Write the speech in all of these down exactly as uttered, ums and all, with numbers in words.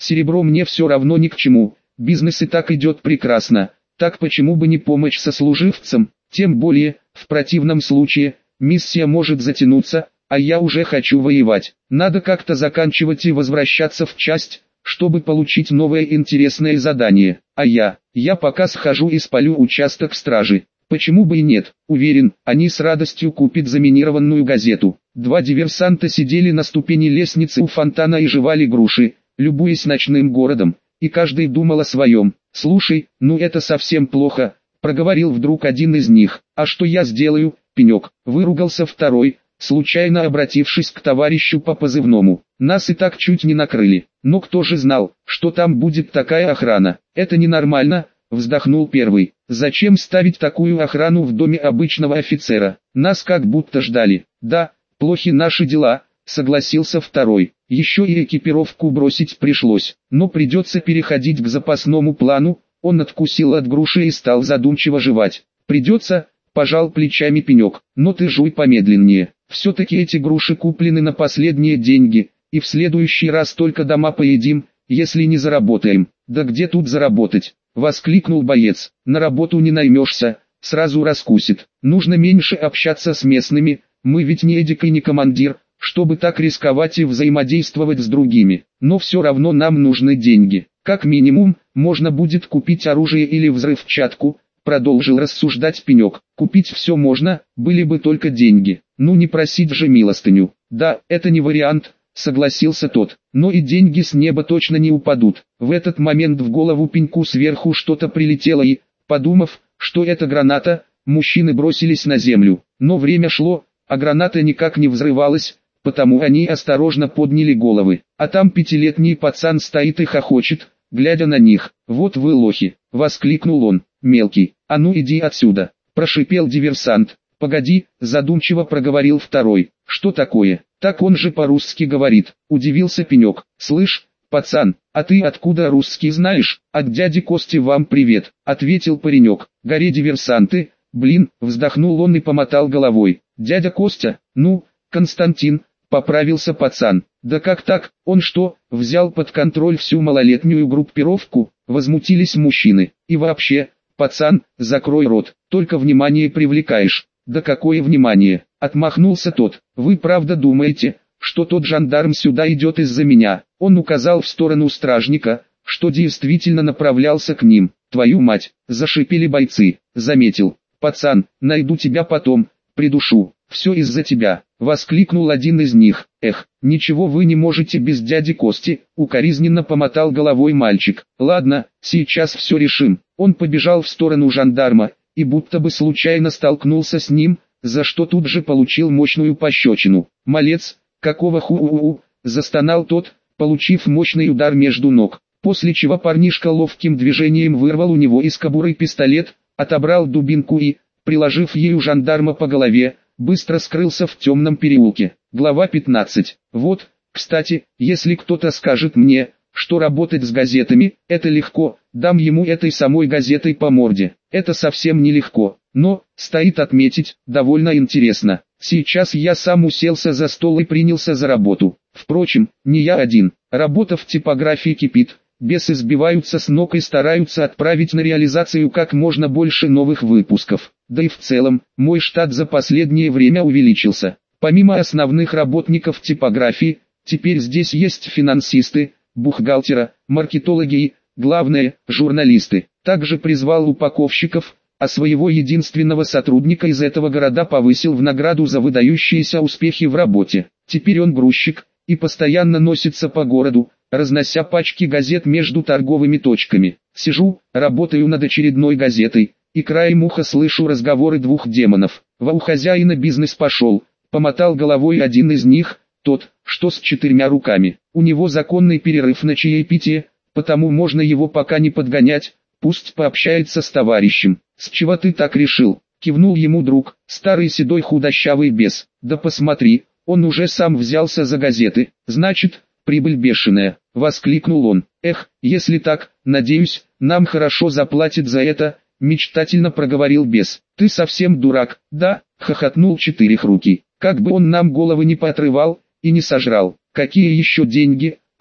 Серебро мне все равно ни к чему, бизнес и так идет прекрасно, так почему бы не помочь сослуживцам, тем более, в противном случае, миссия может затянуться, а я уже хочу воевать. Надо как-то заканчивать и возвращаться в часть, чтобы получить новое интересное задание. А я, я пока схожу и спалю участок стражи. Почему бы и нет? Уверен, они с радостью купят заминированную газету. Два диверсанта сидели на ступени лестницы у фонтана и жевали груши, любуясь ночным городом, и каждый думал о своем. «Слушай, ну это совсем плохо», — проговорил вдруг один из них. «А что я сделаю, пенек?» — выругался второй, случайно обратившись к товарищу по позывному. «Нас и так чуть не накрыли, но кто же знал, что там будет такая охрана? Это ненормально», — вздохнул первый. «Зачем ставить такую охрану в доме обычного офицера? Нас как будто ждали». «Да, плохи наши дела», — согласился второй. «Еще и экипировку бросить пришлось, но придется переходить к запасному плану». Он откусил от груши и стал задумчиво жевать. «Придется», — пожал плечами пенек, — «но ты жуй помедленнее. Все-таки эти груши куплены на последние деньги, и в следующий раз только дома поедим, если не заработаем». «Да где тут заработать?» — воскликнул боец. «На работу не наймешься, сразу раскусит. Нужно меньше общаться с местными, мы ведь не эдик и не командир, чтобы так рисковать и взаимодействовать с другими. Но все равно нам нужны деньги. Как минимум, можно будет купить оружие или взрывчатку», — продолжил рассуждать пенек. «Купить все можно, были бы только деньги. Ну не просить же милостыню». «Да, это не вариант», — согласился тот. «Но и деньги с неба точно не упадут». В этот момент в голову пеньку сверху что-то прилетело и, подумав, что это граната, мужчины бросились на землю. Но время шло, а граната никак не взрывалась, потому они осторожно подняли головы. А там пятилетний пацан стоит и хохочет, глядя на них. «Вот вы лохи!» — воскликнул он. «Мелкий, а ну иди отсюда!» — прошипел диверсант. «Погоди», — задумчиво проговорил второй. «Что такое? Так он же по-русски говорит», — удивился пенек. «Слышь, пацан, а ты откуда русский знаешь?» «От дяди Кости вам привет», — ответил паренек. «Горе диверсанты!» «Блин», — вздохнул он и помотал головой. «Дядя Костя? Ну, Константин», — поправился пацан. «Да как так, он что, взял под контроль всю малолетнюю группировку?» — возмутились мужчины. «И вообще, пацан, закрой рот, только внимание привлекаешь». «Да какое внимание?» — отмахнулся тот. «Вы правда думаете, что тот жандарм сюда идет из-за меня?» Он указал в сторону стражника, что действительно направлялся к ним. «Твою мать!» — зашипели бойцы. «Заметил. Пацан, найду тебя потом, придушу. Все из-за тебя», — воскликнул один из них. «Эх, ничего вы не можете без дяди Кости», — укоризненно помотал головой мальчик. «Ладно, сейчас все решим». Он побежал в сторону жандарма, и будто бы случайно столкнулся с ним, за что тут же получил мощную пощечину. «Малец, какого ху-у-у», — застонал тот, получив мощный удар между ног, после чего парнишка ловким движением вырвал у него из кобуры пистолет, отобрал дубинку и, приложив ею жандарма по голове, быстро скрылся в темном переулке. Глава пятнадцать. Вот, кстати, если кто-то скажет мне, что работать с газетами – это легко, дам ему этой самой газетой по морде. Это совсем нелегко, но, стоит отметить, довольно интересно. Сейчас я сам уселся за стол и принялся за работу. Впрочем, не я один. Работа в типографии кипит. Бесы сбиваются с ног и стараются отправить на реализацию как можно больше новых выпусков. Да и в целом, мой штат за последнее время увеличился. Помимо основных работников типографии, теперь здесь есть финансисты, бухгалтера, маркетологи и, главное, журналисты. Также призвал упаковщиков, а своего единственного сотрудника из этого города повысил в награду за выдающиеся успехи в работе. Теперь он грузчик и постоянно носится по городу, разнося пачки газет между торговыми точками. Сижу, работаю над очередной газетой, и краем уха слышу разговоры двух демонов. «Во, у хозяина бизнес пошел», — помотал головой один из них, тот, что с четырьмя руками. «У него законный перерыв на чаепитие, потому можно его пока не подгонять, пусть пообщается с товарищем». «С чего ты так решил?» — кивнул ему друг, старый седой худощавый бес. «Да посмотри, он уже сам взялся за газеты, значит, прибыль бешеная», — воскликнул он. «Эх, если так, надеюсь, нам хорошо заплатят за это», — мечтательно проговорил бес. «Ты совсем дурак, да?» — хохотнул четырехрукий. «Как бы он нам головы не поотрывал и не сожрал». «Какие еще деньги?» —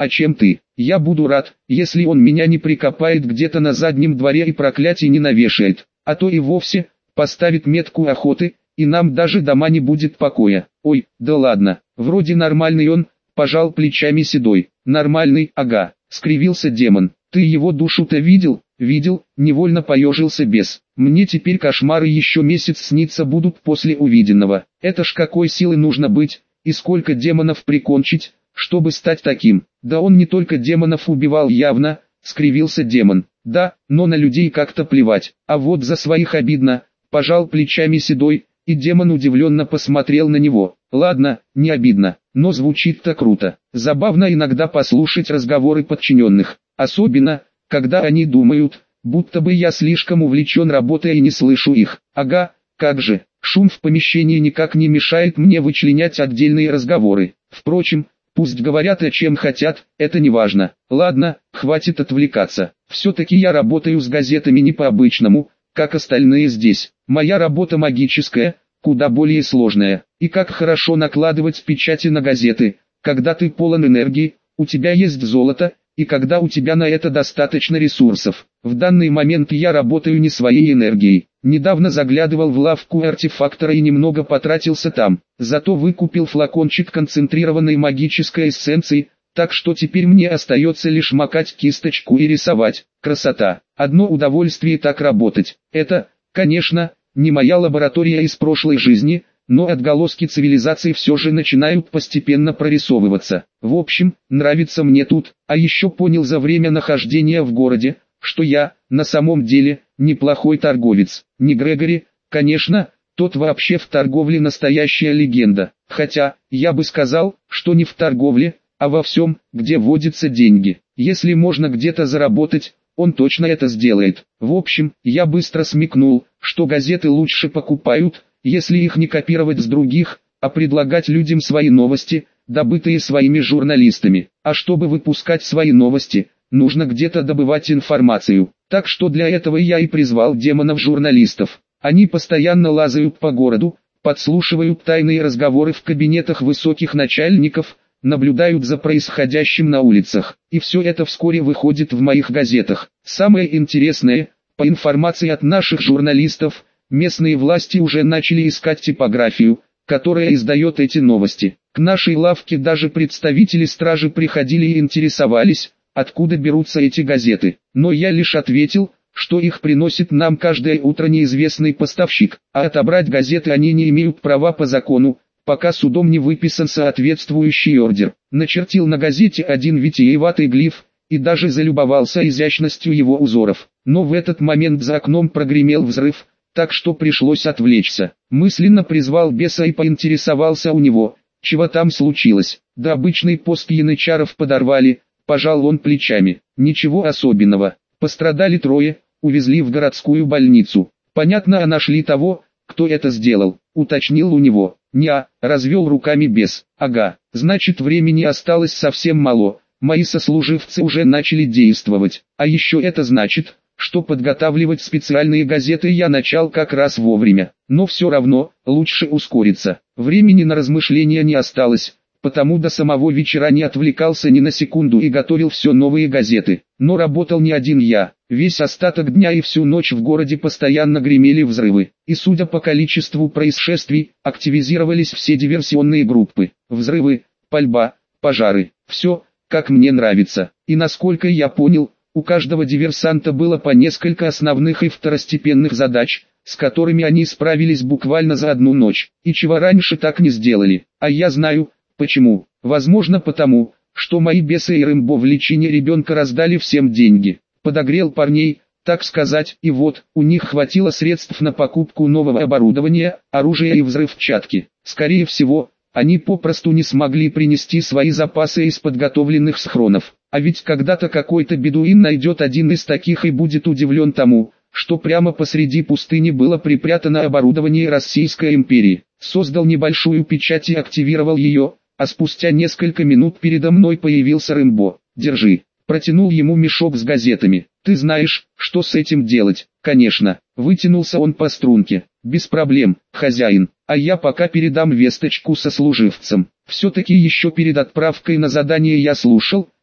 а чем ты? Я буду рад, если он меня не прикопает где-то на заднем дворе и проклятий не навешает, а то и вовсе поставит метку охоты, и нам даже дома не будет покоя. Ой, да ладно, вроде нормальный он, пожал плечами Седой. Нормальный, ага, скривился демон. Ты его душу-то видел? Видел, невольно поежился бес. Мне теперь кошмары еще месяц сниться будут после увиденного. Это ж какой силы нужно быть, и сколько демонов прикончить, чтобы стать таким. Да он не только демонов убивал явно, скривился демон. Да, но на людей как-то плевать, а вот за своих обидно, пожал плечами Седой, и демон удивленно посмотрел на него. Ладно, не обидно, но звучит-то круто. Забавно иногда послушать разговоры подчиненных, особенно, когда они думают, будто бы я слишком увлечен работой и не слышу их. Ага, как же, шум в помещении никак не мешает мне вычленять отдельные разговоры. Впрочем, пусть говорят о чем хотят, это не важно. Ладно, хватит отвлекаться. Все-таки я работаю с газетами не по-обычному, как остальные здесь. Моя работа магическая, куда более сложная. И как хорошо накладывать печати на газеты, когда ты полон энергии, у тебя есть золото, и когда у тебя на это достаточно ресурсов. В данный момент я работаю не своей энергией. Недавно заглядывал в лавку артефактора и немного потратился там. Зато выкупил флакончик концентрированной магической эссенции, так что теперь мне остается лишь макать кисточку и рисовать. Красота. Одно удовольствие так работать. Это, конечно, не моя лаборатория из прошлой жизни, но отголоски цивилизации все же начинают постепенно прорисовываться. В общем, нравится мне тут, а еще понял за время нахождения в городе, что я, на самом деле, неплохой торговец. Не Грегори, конечно, тот вообще в торговле настоящая легенда. Хотя, я бы сказал, что не в торговле, а во всем, где водятся деньги. Если можно где-то заработать, он точно это сделает. В общем, я быстро смекнул, что газеты лучше покупают, если их не копировать с других, а предлагать людям свои новости, добытые своими журналистами. А чтобы выпускать свои новости, нужно где-то добывать информацию. Так что для этого я и призвал демонов-журналистов. Они постоянно лазают по городу, подслушивают тайные разговоры в кабинетах высоких начальников, наблюдают за происходящим на улицах. И все это вскоре выходит в моих газетах. Самое интересное, по информации от наших журналистов, местные власти уже начали искать типографию, которая издает эти новости. К нашей лавке даже представители стражи приходили и интересовались, откуда берутся эти газеты. Но я лишь ответил, что их приносит нам каждое утро неизвестный поставщик, а отобрать газеты они не имеют права по закону, пока судом не выписан соответствующий ордер. Начертил на газете один витиеватый глиф, и даже залюбовался изящностью его узоров. Но в этот момент за окном прогремел взрыв, так что пришлось отвлечься. Мысленно призвал беса и поинтересовался у него, чего там случилось. Да обычный пост янычаров подорвали, пожал он плечами. Ничего особенного. Пострадали трое, увезли в городскую больницу. Понятно, а нашли того, кто это сделал, уточнил у него. Неа, развел руками бес. Ага, значит времени осталось совсем мало. Мои сослуживцы уже начали действовать. А еще это значит, что подготавливать специальные газеты я начал как раз вовремя. Но все равно, лучше ускориться. Времени на размышления не осталось, потому до самого вечера не отвлекался ни на секунду и готовил все новые газеты. Но работал не один я. Весь остаток дня и всю ночь в городе постоянно гремели взрывы. И судя по количеству происшествий, активизировались все диверсионные группы. Взрывы, пальба, пожары. Все, как мне нравится. И насколько я понял, у каждого диверсанта было по несколько основных и второстепенных задач, с которыми они справились буквально за одну ночь. И чего раньше так не сделали. А я знаю, почему. Возможно потому, что мои бесы и Рэмбо в личине ребенка раздали всем деньги. Подогрел парней, так сказать, и вот, у них хватило средств на покупку нового оборудования, оружия и взрывчатки. Скорее всего, они попросту не смогли принести свои запасы из подготовленных схронов. А ведь когда-то какой-то бедуин найдет один из таких и будет удивлен тому, что прямо посреди пустыни было припрятано оборудование Российской империи. Создал небольшую печать и активировал ее, а спустя несколько минут передо мной появился Рэмбо. «Держи». Протянул ему мешок с газетами. «Ты знаешь, что с этим делать?» «Конечно». Вытянулся он по струнке. «Без проблем, хозяин. А я пока передам весточку сослуживцам». Все-таки еще перед отправкой на задание я слушал,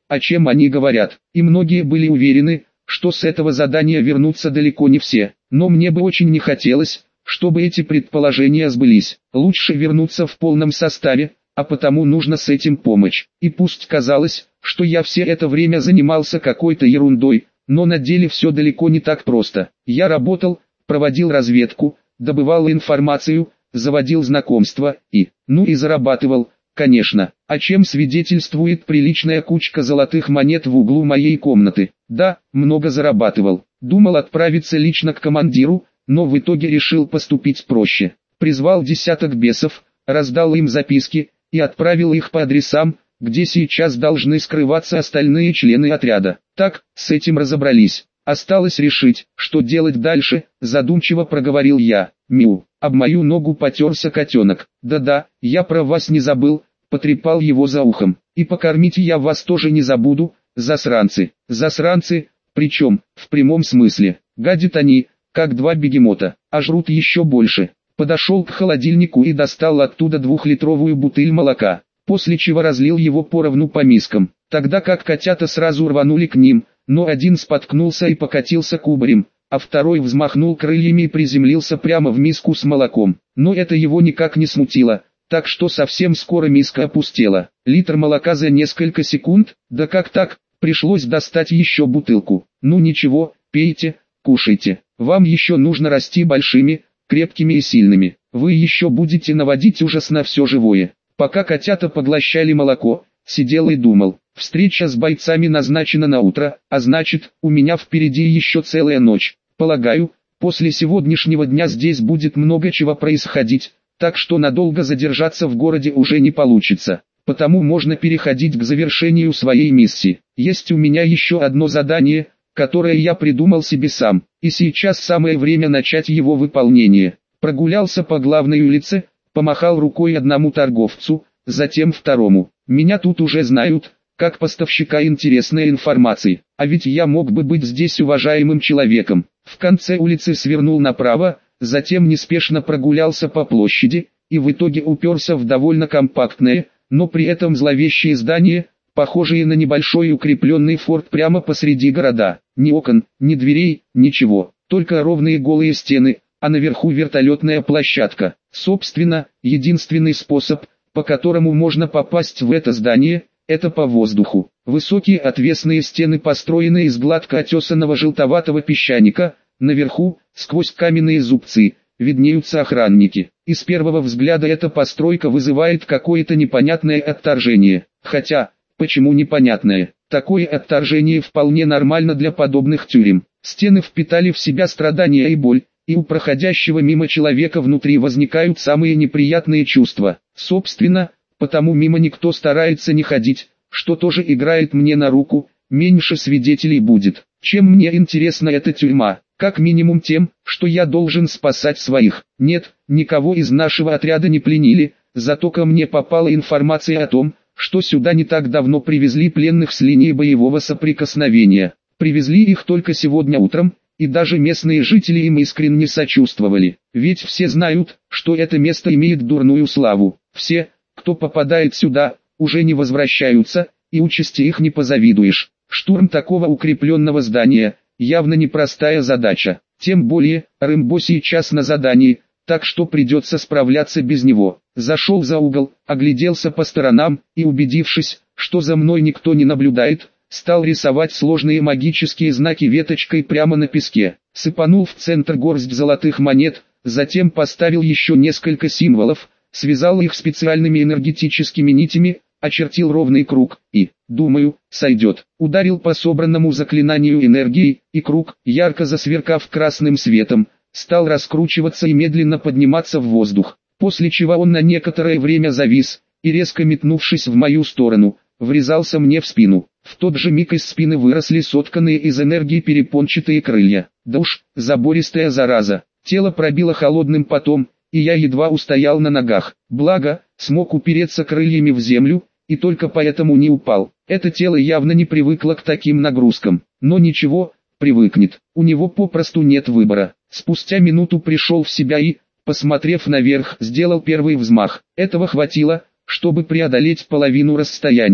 о чем они говорят, и многие были уверены, что с этого задания вернутся далеко не все, но мне бы очень не хотелось, чтобы эти предположения сбылись. Лучше вернуться в полном составе, а потому нужно с этим помочь. И пусть казалось, что я все это время занимался какой-то ерундой, но на деле все далеко не так просто. Я работал, проводил разведку, добывал информацию, заводил знакомства и, ну и зарабатывал, конечно. О чем свидетельствует приличная кучка золотых монет в углу моей комнаты. Да, много зарабатывал. Думал отправиться лично к командиру, но в итоге решил поступить проще. Призвал десяток бесов, раздал им записки и отправил их по адресам, где сейчас должны скрываться остальные члены отряда. Так, с этим разобрались. Осталось решить, что делать дальше, задумчиво проговорил я. Миу, об мою ногу потерся котенок. Да-да, я про вас не забыл, потрепал его за ухом. И покормить я вас тоже не забуду, засранцы. Засранцы, причем, в прямом смысле. Гадят они, как два бегемота, а жрут еще больше. Подошел к холодильнику и достал оттуда двухлитровую бутыль молока, после чего разлил его поровну по мискам, тогда как котята сразу рванули к ним, но один споткнулся и покатился кубарем, а второй взмахнул крыльями и приземлился прямо в миску с молоком. Но это его никак не смутило, так что совсем скоро миска опустела. Литр молока за несколько секунд, да как так, пришлось достать еще бутылку. Ну ничего, пейте, кушайте, вам еще нужно расти большими, крепкими и сильными. Вы еще будете наводить ужас на все живое. Пока котята поглощали молоко, сидел и думал. Встреча с бойцами назначена на утро, а значит, у меня впереди еще целая ночь. Полагаю, после сегодняшнего дня здесь будет много чего происходить, так что надолго задержаться в городе уже не получится. Потому можно переходить к завершению своей миссии. Есть у меня еще одно задание, которое я придумал себе сам, и сейчас самое время начать его выполнение. Прогулялся по главной улице, помахал рукой одному торговцу, затем второму. Меня тут уже знают, как поставщика интересной информации, а ведь я мог бы быть здесь уважаемым человеком. В конце улицы свернул направо, затем неспешно прогулялся по площади, и в итоге уперся в довольно компактное, но при этом зловещее здание, похожее на небольшой укрепленный форт прямо посреди города. Ни окон, ни дверей, ничего, только ровные голые стены, а наверху вертолетная площадка. Собственно, единственный способ, по которому можно попасть в это здание, это по воздуху. Высокие отвесные стены построены из гладко отесанного желтоватого песчаника, наверху, сквозь каменные зубцы, виднеются охранники. И с первого взгляда эта постройка вызывает какое-то непонятное отторжение. Хотя, почему непонятное? Такое отторжение вполне нормально для подобных тюрем. Стены впитали в себя страдания и боль, и у проходящего мимо человека внутри возникают самые неприятные чувства. Собственно, потому мимо никто старается не ходить, что тоже играет мне на руку, меньше свидетелей будет. Чем мне интересна эта тюрьма? Как минимум тем, что я должен спасать своих. Нет, никого из нашего отряда не пленили, зато ко мне попала информация о том, что сюда не так давно привезли пленных с линии боевого соприкосновения. Привезли их только сегодня утром, и даже местные жители им искренне сочувствовали. Ведь все знают, что это место имеет дурную славу. Все, кто попадает сюда, уже не возвращаются, и участи их не позавидуешь. Штурм такого укрепленного здания – явно непростая задача. Тем более, Рэмбо сейчас на задании, так что придется справляться без него. Зашел за угол, огляделся по сторонам, и убедившись, что за мной никто не наблюдает, стал рисовать сложные магические знаки веточкой прямо на песке. Сыпанул в центр горсть золотых монет, затем поставил еще несколько символов, связал их специальными энергетическими нитями, очертил ровный круг, и, думаю, сойдет. Ударил по собранному заклинанию энергии, и круг, ярко засверкав красным светом, стал раскручиваться и медленно подниматься в воздух, после чего он на некоторое время завис, и резко метнувшись в мою сторону, врезался мне в спину. В тот же миг из спины выросли сотканные из энергии перепончатые крылья. Да уж, забористая зараза. Тело пробило холодным потом, и я едва устоял на ногах. Благо, смог упереться крыльями в землю, и только поэтому не упал. Это тело явно не привыкло к таким нагрузкам. Но ничего, привыкнет. У него попросту нет выбора. Спустя минуту пришел в себя и, посмотрев наверх, сделал первый взмах. Этого хватило, чтобы преодолеть половину расстояния.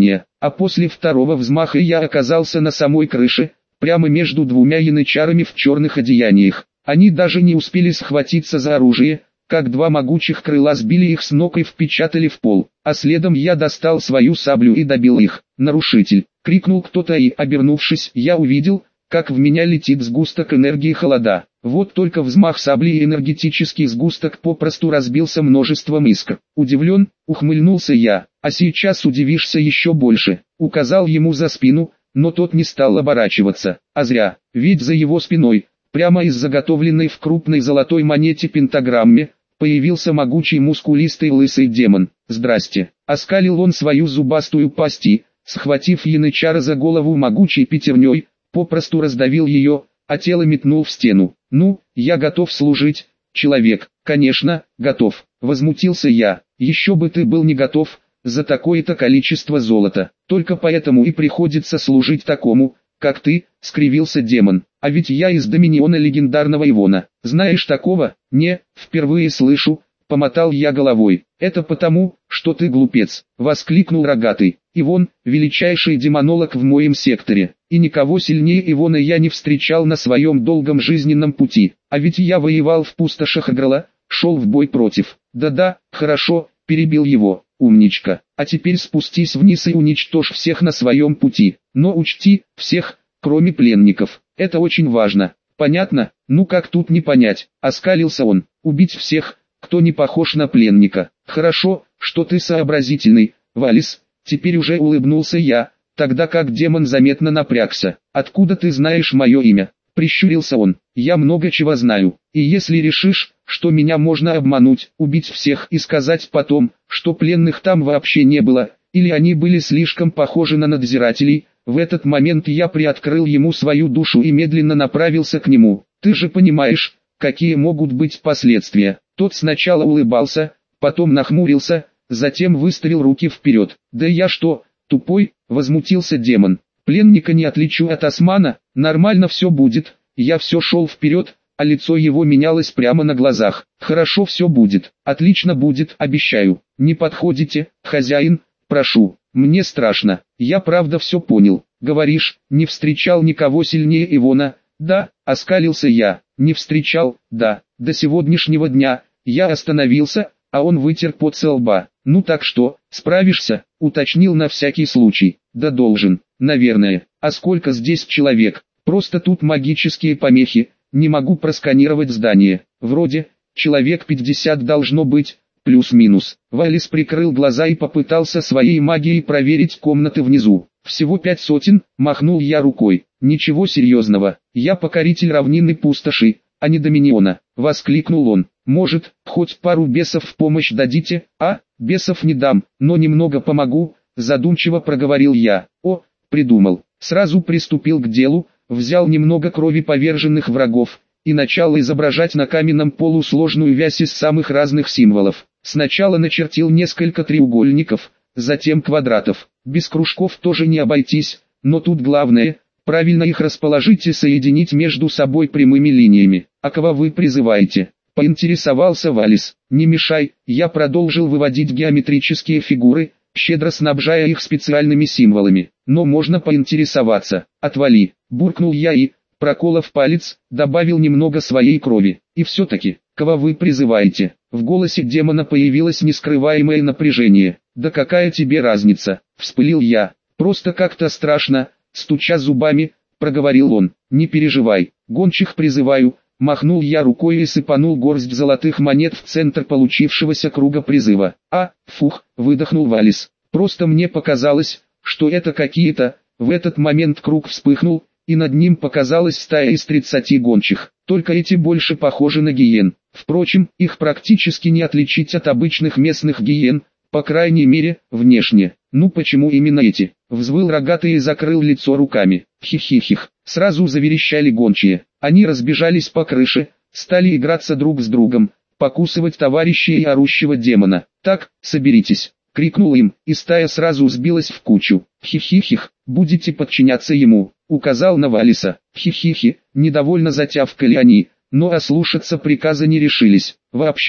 а после второго взмаха я оказался на самой крыше, прямо между двумя янычарами в черных одеяниях. Они даже не успели схватиться за оружие, как два могучих крыла сбили их с ног и впечатали в пол, а следом я достал свою саблю и добил их. «Нарушитель!» — крикнул кто-то и, обернувшись, я увидел, как в меня летит сгусток энергии холода. Вот только взмах сабли и энергетический сгусток попросту разбился множеством искр. Удивлен, ухмыльнулся я, а сейчас удивишься еще больше. Указал ему за спину, но тот не стал оборачиваться, а зря, ведь за его спиной, прямо из заготовленной в крупной золотой монете пентаграмме, появился могучий мускулистый лысый демон. «Здрасте!» — оскалил он свою зубастую пасть и, схватив янычара за голову могучей пятерней, попросту раздавил ее, а тело метнул в стену. «Ну, я готов служить, человек». «Конечно, готов», — возмутился я. «Еще бы ты был не готов, за такое-то количество золота. Только поэтому и приходится служить такому, как ты», — скривился демон. «А ведь я из доминиона легендарного Ивона. Знаешь такого?» «Не, впервые слышу», — помотал я головой. «Это потому, что ты глупец», — воскликнул рогатый. «Ивон — величайший демонолог в моем секторе, и никого сильнее Ивона я не встречал на своем долгом жизненном пути. А ведь я воевал в пустошах Аграла, шел в бой против». «Да-да, хорошо», — перебил его. «Умничка, а теперь спустись вниз и уничтожь всех на своем пути. Но учти, всех, кроме пленников. Это очень важно. Понятно? Ну как тут не понять?» — оскалился он. «Убить всех, кто не похож на пленника». «Хорошо, что ты сообразительный, Валис», — теперь уже улыбнулся я, тогда как демон заметно напрягся. «Откуда ты знаешь мое имя?» — прищурился он. «Я много чего знаю, и если решишь, что меня можно обмануть, убить всех и сказать потом, что пленных там вообще не было, или они были слишком похожи на надзирателей», в этот момент я приоткрыл ему свою душу и медленно направился к нему. «Ты же понимаешь, какие могут быть последствия». Тот сначала улыбался, потом нахмурился, затем выставил руки вперед. «Да я что, тупой?» — возмутился демон. «Пленника не отличу от османа, нормально все будет». Я все шел вперед, а лицо его менялось прямо на глазах. «Хорошо, все будет, отлично будет, обещаю. Не подходите, хозяин, прошу, мне страшно». «Я правда все понял. Говоришь, не встречал никого сильнее Ивона?» «Да», — оскалился я. «Не встречал, да, до сегодняшнего дня». Я остановился, а он вытер пот со лба. «Ну так что, справишься?» — уточнил на всякий случай. «Да должен, наверное. А сколько здесь человек? Просто тут магические помехи, не могу просканировать здание. Вроде, человек пятьдесят должно быть, плюс-минус». Валис прикрыл глаза и попытался своей магией проверить комнаты внизу. «Всего пять сотен», — махнул я рукой. «Ничего серьезного, я покоритель равнины пустоши, а не доминиона», — воскликнул он. «Может, хоть пару бесов в помощь дадите?» «А, бесов не дам, но немного помогу», — задумчиво проговорил я. «О, придумал». Сразу приступил к делу, взял немного крови поверженных врагов и начал изображать на каменном полу сложную вязь из самых разных символов. Сначала начертил несколько треугольников, затем квадратов. Без кружков тоже не обойтись, но тут главное — правильно их расположить и соединить между собой прямыми линиями. «А кого вы призываете?» — поинтересовался Валис. «Не мешай», я продолжил выводить геометрические фигуры, щедро снабжая их специальными символами. «Но можно поинтересоваться». «Отвали», — буркнул я и, проколов палец, добавил немного своей крови. «И все-таки, кого вы призываете?» В голосе демона появилось нескрываемое напряжение. «Да какая тебе разница?» — вспылил я. «Просто как-то страшно», — стуча зубами, проговорил он. «Не переживай, гончих призываю», — махнул я рукой и сыпанул горсть золотых монет в центр получившегося круга призыва. «А, фух», — выдохнул Валис. «Просто мне показалось, что это какие-то...» В этот момент круг вспыхнул, и над ним показалась стая из тридцати гончих. Только эти больше похожи на гиен. Впрочем, их практически не отличить от обычных местных гиен, по крайней мере, внешне. «Ну почему именно эти?» — взвыл рогатый и закрыл лицо руками. «Хих-хих-хих!» — сразу заверещали гончие. Они разбежались по крыше, стали играться друг с другом, покусывать товарищей и орущего демона. «Так, соберитесь!» — крикнул им, и стая сразу сбилась в кучу. «Хих-хих-хих, будете подчиняться ему!» — указал на Валиса. «Хих-хихи!» — недовольно затявкали они, но ослушаться приказа не решились. Вообще,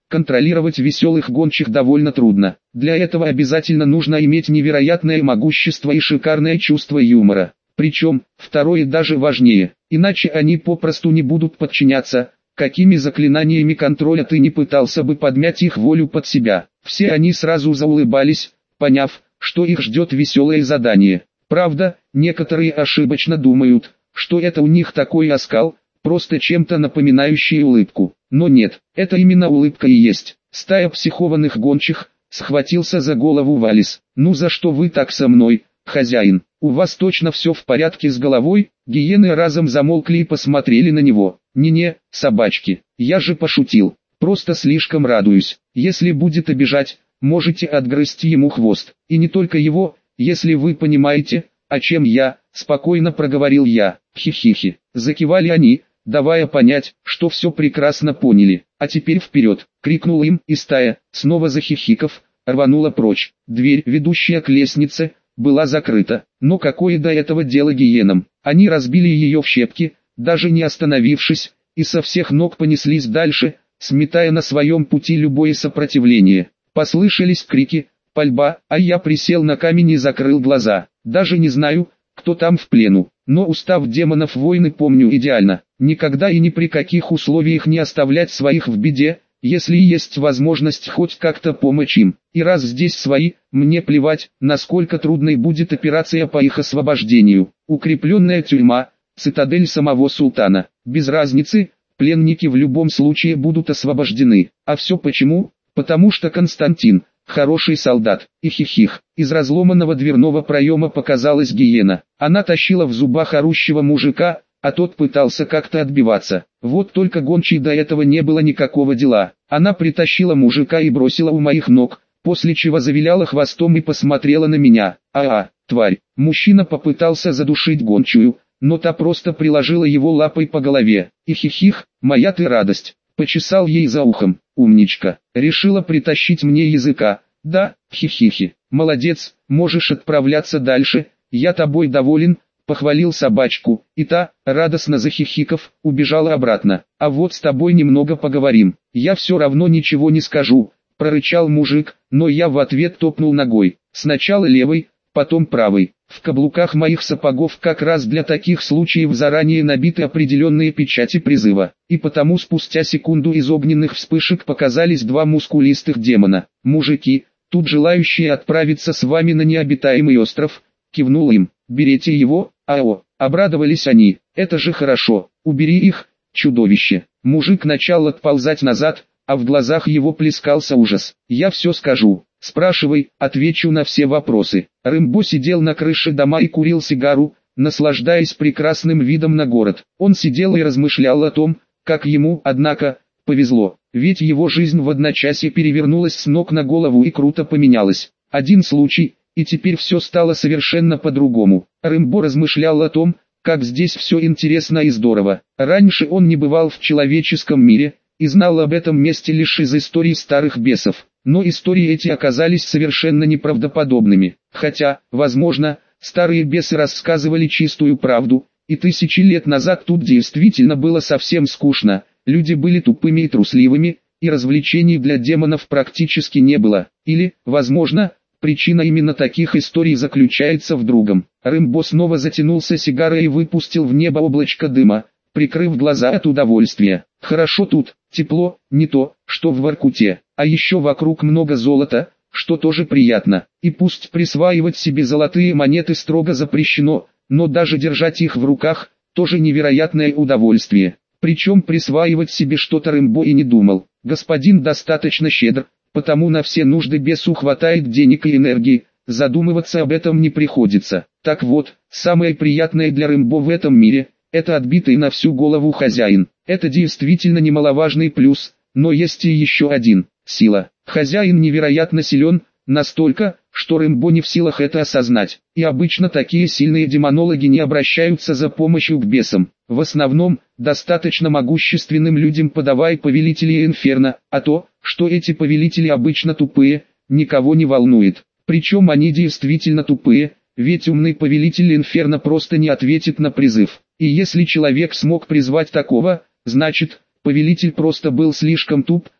Контролировать веселых гончих довольно трудно. Для этого обязательно нужно иметь невероятное могущество и шикарное чувство юмора. Причем, второе даже важнее, иначе они попросту не будут подчиняться, какими заклинаниями контроля ты не пытался бы подмять их волю под себя. Все они сразу заулыбались, поняв, что их ждет веселое задание. Правда, некоторые ошибочно думают, что это у них такой оскал, просто чем-то напоминающий улыбку. Но нет, это именно улыбка и есть. Стая психованных гончих, схватился за голову Валис. Ну за что вы так со мной, хозяин? У вас точно все в порядке с головой? Гиены разом замолкли и посмотрели на него. Не-не, собачки, я же пошутил, просто слишком радуюсь. Если будет обижать, можете отгрызть ему хвост. И не только его, если вы понимаете, о чем я, спокойно проговорил я. Хи-хи-хи, закивали они, давая понять, что все прекрасно поняли. А теперь вперед, крикнул им, и стая, снова захихиков, рванула прочь. Дверь, ведущая к лестнице, была закрыта. Но какое до этого дело гиенам? Они разбили ее в щепки, даже не остановившись, и со всех ног понеслись дальше, сметая на своем пути любое сопротивление. Послышались крики, пальба, а я присел на камень и закрыл глаза. Даже не знаю, кто там в плену, но устав демонов войны помню идеально. Никогда и ни при каких условиях не оставлять своих в беде, если есть возможность хоть как-то помочь им. И раз здесь свои, мне плевать, насколько трудной будет операция по их освобождению. Укрепленная тюрьма, цитадель самого султана. Без разницы, пленники в любом случае будут освобождены. А все почему? Потому что Константин, хороший солдат, и хихих. Из разломанного дверного проема показалась гиена. Она тащила в зубах орущего мужика, а тот пытался как-то отбиваться. Вот только гончей до этого не было никакого дела. Она притащила мужика и бросила у моих ног, после чего завиляла хвостом и посмотрела на меня. А-а, тварь. Мужчина попытался задушить гончую, но та просто приложила его лапой по голове. И хихих, моя ты радость. Почесал ей за ухом. Умничка. Решила притащить мне языка. Да, хихихи. Молодец, можешь отправляться дальше, я тобой доволен. Похвалил собачку, и та, радостно захихиков, убежала обратно. А вот с тобой немного поговорим. Я все равно ничего не скажу, прорычал мужик, но я в ответ топнул ногой. Сначала левой, потом правой. В каблуках моих сапогов как раз для таких случаев заранее набиты определенные печати призыва. И потому спустя секунду из огненных вспышек показались два мускулистых демона. Мужики, тут желающие отправиться с вами на необитаемый остров, кивнул им. Берите его, ао, обрадовались они, это же хорошо, убери их, чудовище. Мужик начал отползать назад, а в глазах его плескался ужас. Я все скажу, спрашивай, отвечу на все вопросы. Рэмбо сидел на крыше дома и курил сигару, наслаждаясь прекрасным видом на город. Он сидел и размышлял о том, как ему, однако, повезло, ведь его жизнь в одночасье перевернулась с ног на голову и круто поменялась. Один случай, и теперь все стало совершенно по-другому. Рэмбо размышлял о том, как здесь все интересно и здорово. Раньше он не бывал в человеческом мире, и знал об этом месте лишь из историй старых бесов. Но истории эти оказались совершенно неправдоподобными. Хотя, возможно, старые бесы рассказывали чистую правду, и тысячи лет назад тут действительно было совсем скучно, люди были тупыми и трусливыми, и развлечений для демонов практически не было. Или, возможно, причина именно таких историй заключается в другом. Рэмбо снова затянулся сигарой и выпустил в небо облачко дыма, прикрыв глаза от удовольствия. Хорошо тут, тепло, не то, что в Воркуте, а еще вокруг много золота, что тоже приятно. И пусть присваивать себе золотые монеты строго запрещено, но даже держать их в руках, тоже невероятное удовольствие. Причем присваивать себе что-то Рэмбо и не думал. Господин достаточно щедр, потому на все нужды бесу хватает денег и энергии, задумываться об этом не приходится. Так вот, самое приятное для Рэмбо в этом мире – это отбитый на всю голову хозяин. Это действительно немаловажный плюс, но есть и еще один – сила. Хозяин невероятно силен, настолько, что Рэмбо не в силах это осознать. И обычно такие сильные демонологи не обращаются за помощью к бесам. В основном, достаточно могущественным людям подавай повелителей инферно, а то, что эти повелители обычно тупые, никого не волнует. Причем они действительно тупые, ведь умный повелитель инферно просто не ответит на призыв. И если человек смог призвать такого, значит, повелитель просто был слишком туп,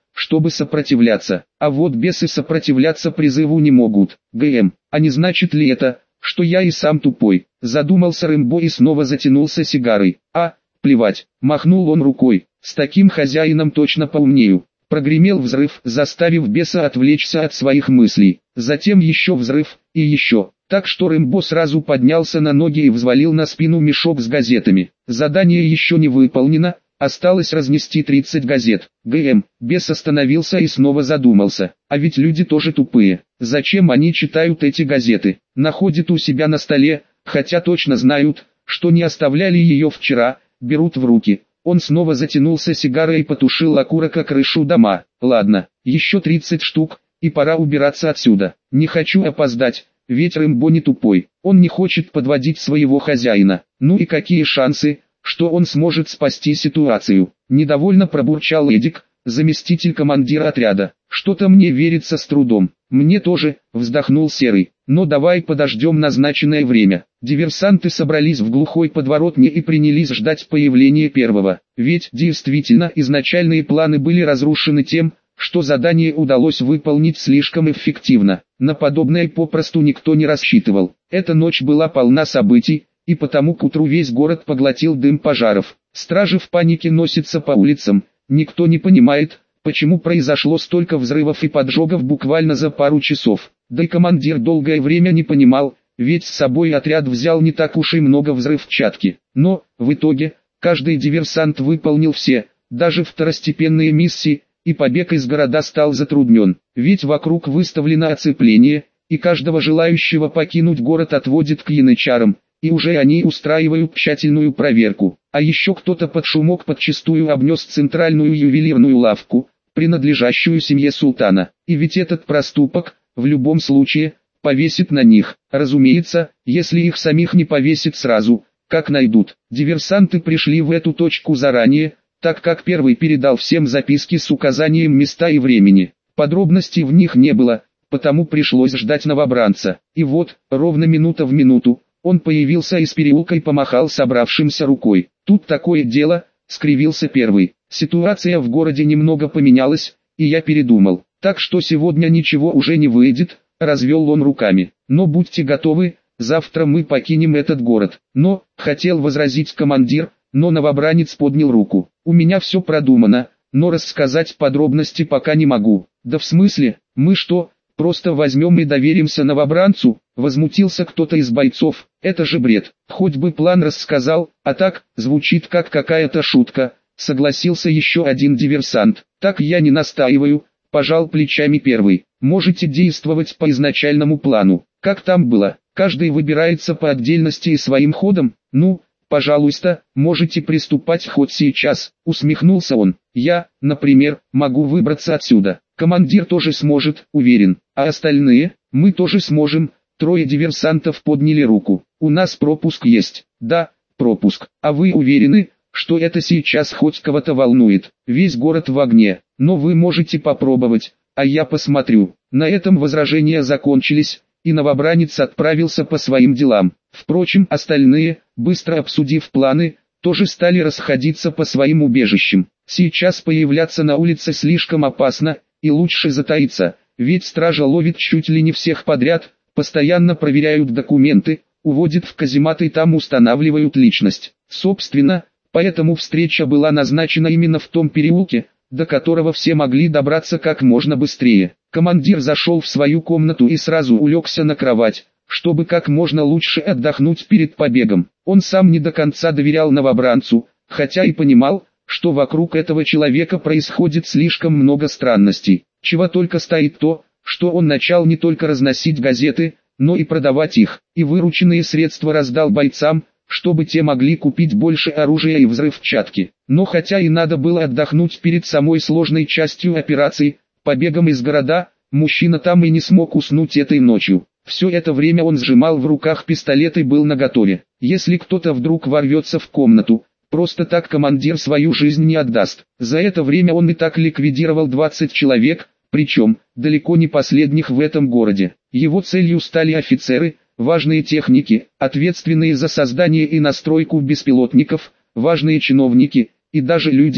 чтобы сопротивляться. А вот бесы сопротивляться призыву не могут. ГМ, а не значит ли это, что я и сам тупой? Задумался Рэмбо и снова затянулся сигарой. А, плевать, махнул он рукой. С таким хозяином точно поумнею. Прогремел взрыв, заставив беса отвлечься от своих мыслей. Затем еще взрыв, и еще. Так что Рэмбо сразу поднялся на ноги и взвалил на спину мешок с газетами. Задание еще не выполнено, осталось разнести тридцать газет. ГМ, бес остановился и снова задумался. А ведь люди тоже тупые. Зачем они читают эти газеты? Находят у себя на столе, хотя точно знают, что не оставляли ее вчера, берут в руки. Он снова затянулся сигарой и потушил окурок о крышу дома. Ладно, еще тридцать штук, и пора убираться отсюда. Не хочу опоздать, ведь Рэмбо не тупой. Он не хочет подводить своего хозяина. Ну и какие шансы, что он сможет спасти ситуацию? Недовольно пробурчал Эдик, заместитель командира отряда. Что-то мне верится с трудом. Мне тоже, вздохнул Серый. Но давай подождем назначенное время. Диверсанты собрались в глухой подворотне и принялись ждать появления первого. Ведь действительно изначальные планы были разрушены тем, что задание удалось выполнить слишком эффективно. На подобное попросту никто не рассчитывал. Эта ночь была полна событий, и потому к утру весь город поглотил дым пожаров. Стражи в панике носятся по улицам. Никто не понимает, почему произошло столько взрывов и поджогов буквально за пару часов. Да и командир долгое время не понимал, ведь с собой отряд взял не так уж и много взрывчатки. Но, в итоге, каждый диверсант выполнил все, даже второстепенные миссии, и побег из города стал затруднен. Ведь вокруг выставлено оцепление, и каждого желающего покинуть город отводит к янычарам, и уже они устраивают тщательную проверку. А еще кто-то под шумок подчистую обнес центральную ювелирную лавку, принадлежащую семье султана. И ведь этот проступок, в любом случае, повесит на них. Разумеется, если их самих не повесит сразу, как найдут. Диверсанты пришли в эту точку заранее, так как первый передал всем записки с указанием места и времени. Подробностей в них не было, потому пришлось ждать новобранца. И вот, ровно минута в минуту, он появился из переулка и помахал собравшимся рукой. Тут такое дело, скривился первый. Ситуация в городе немного поменялась, и я передумал. Так что сегодня ничего уже не выйдет, развел он руками. Но будьте готовы, завтра мы покинем этот город. Но, хотел возразить командир, но новобранец поднял руку. У меня все продумано, но рассказать подробности пока не могу. Да в смысле, мы что, просто возьмем и доверимся новобранцу? Возмутился кто-то из бойцов. Это же бред. Хоть бы план рассказал, а так, звучит как какая-то шутка. Согласился еще один диверсант. Так я не настаиваю, пожал плечами первый. Можете действовать по изначальному плану. Как там было? Каждый выбирается по отдельности и своим ходом? Ну, пожалуйста, можете приступать хоть сейчас, усмехнулся он. Я, например, могу выбраться отсюда. Командир тоже сможет, уверен. А остальные? Мы тоже сможем. Трое диверсантов подняли руку. У нас пропуск есть. Да, пропуск. А вы уверены, что это сейчас хоть кого-то волнует? Весь город в огне. Но вы можете попробовать, а я посмотрю. На этом возражения закончились, и новобранец отправился по своим делам. Впрочем, остальные, быстро обсудив планы, тоже стали расходиться по своим убежищам. Сейчас появляться на улице слишком опасно, и лучше затаиться, ведь стража ловит чуть ли не всех подряд, постоянно проверяют документы, уводят в казематы и там устанавливают личность. Собственно, поэтому встреча была назначена именно в том переулке, до которого все могли добраться как можно быстрее. Командир зашел в свою комнату и сразу улегся на кровать, чтобы как можно лучше отдохнуть перед побегом. Он сам не до конца доверял новобранцу, хотя и понимал, что вокруг этого человека происходит слишком много странностей. Чего только стоит то, что он начал не только разносить газеты, но и продавать их, и вырученные средства раздал бойцам, чтобы те могли купить больше оружия и взрывчатки. Но хотя и надо было отдохнуть перед самой сложной частью операции, побегом из города, мужчина там и не смог уснуть этой ночью. Все это время он сжимал в руках пистолет и был наготове. Если кто-то вдруг ворвется в комнату, просто так командир свою жизнь не отдаст. За это время он и так ликвидировал двадцать человек, причем, далеко не последних в этом городе. Его целью стали офицеры, важные техники, ответственные за создание и настройку беспилотников, важные чиновники, и даже люди,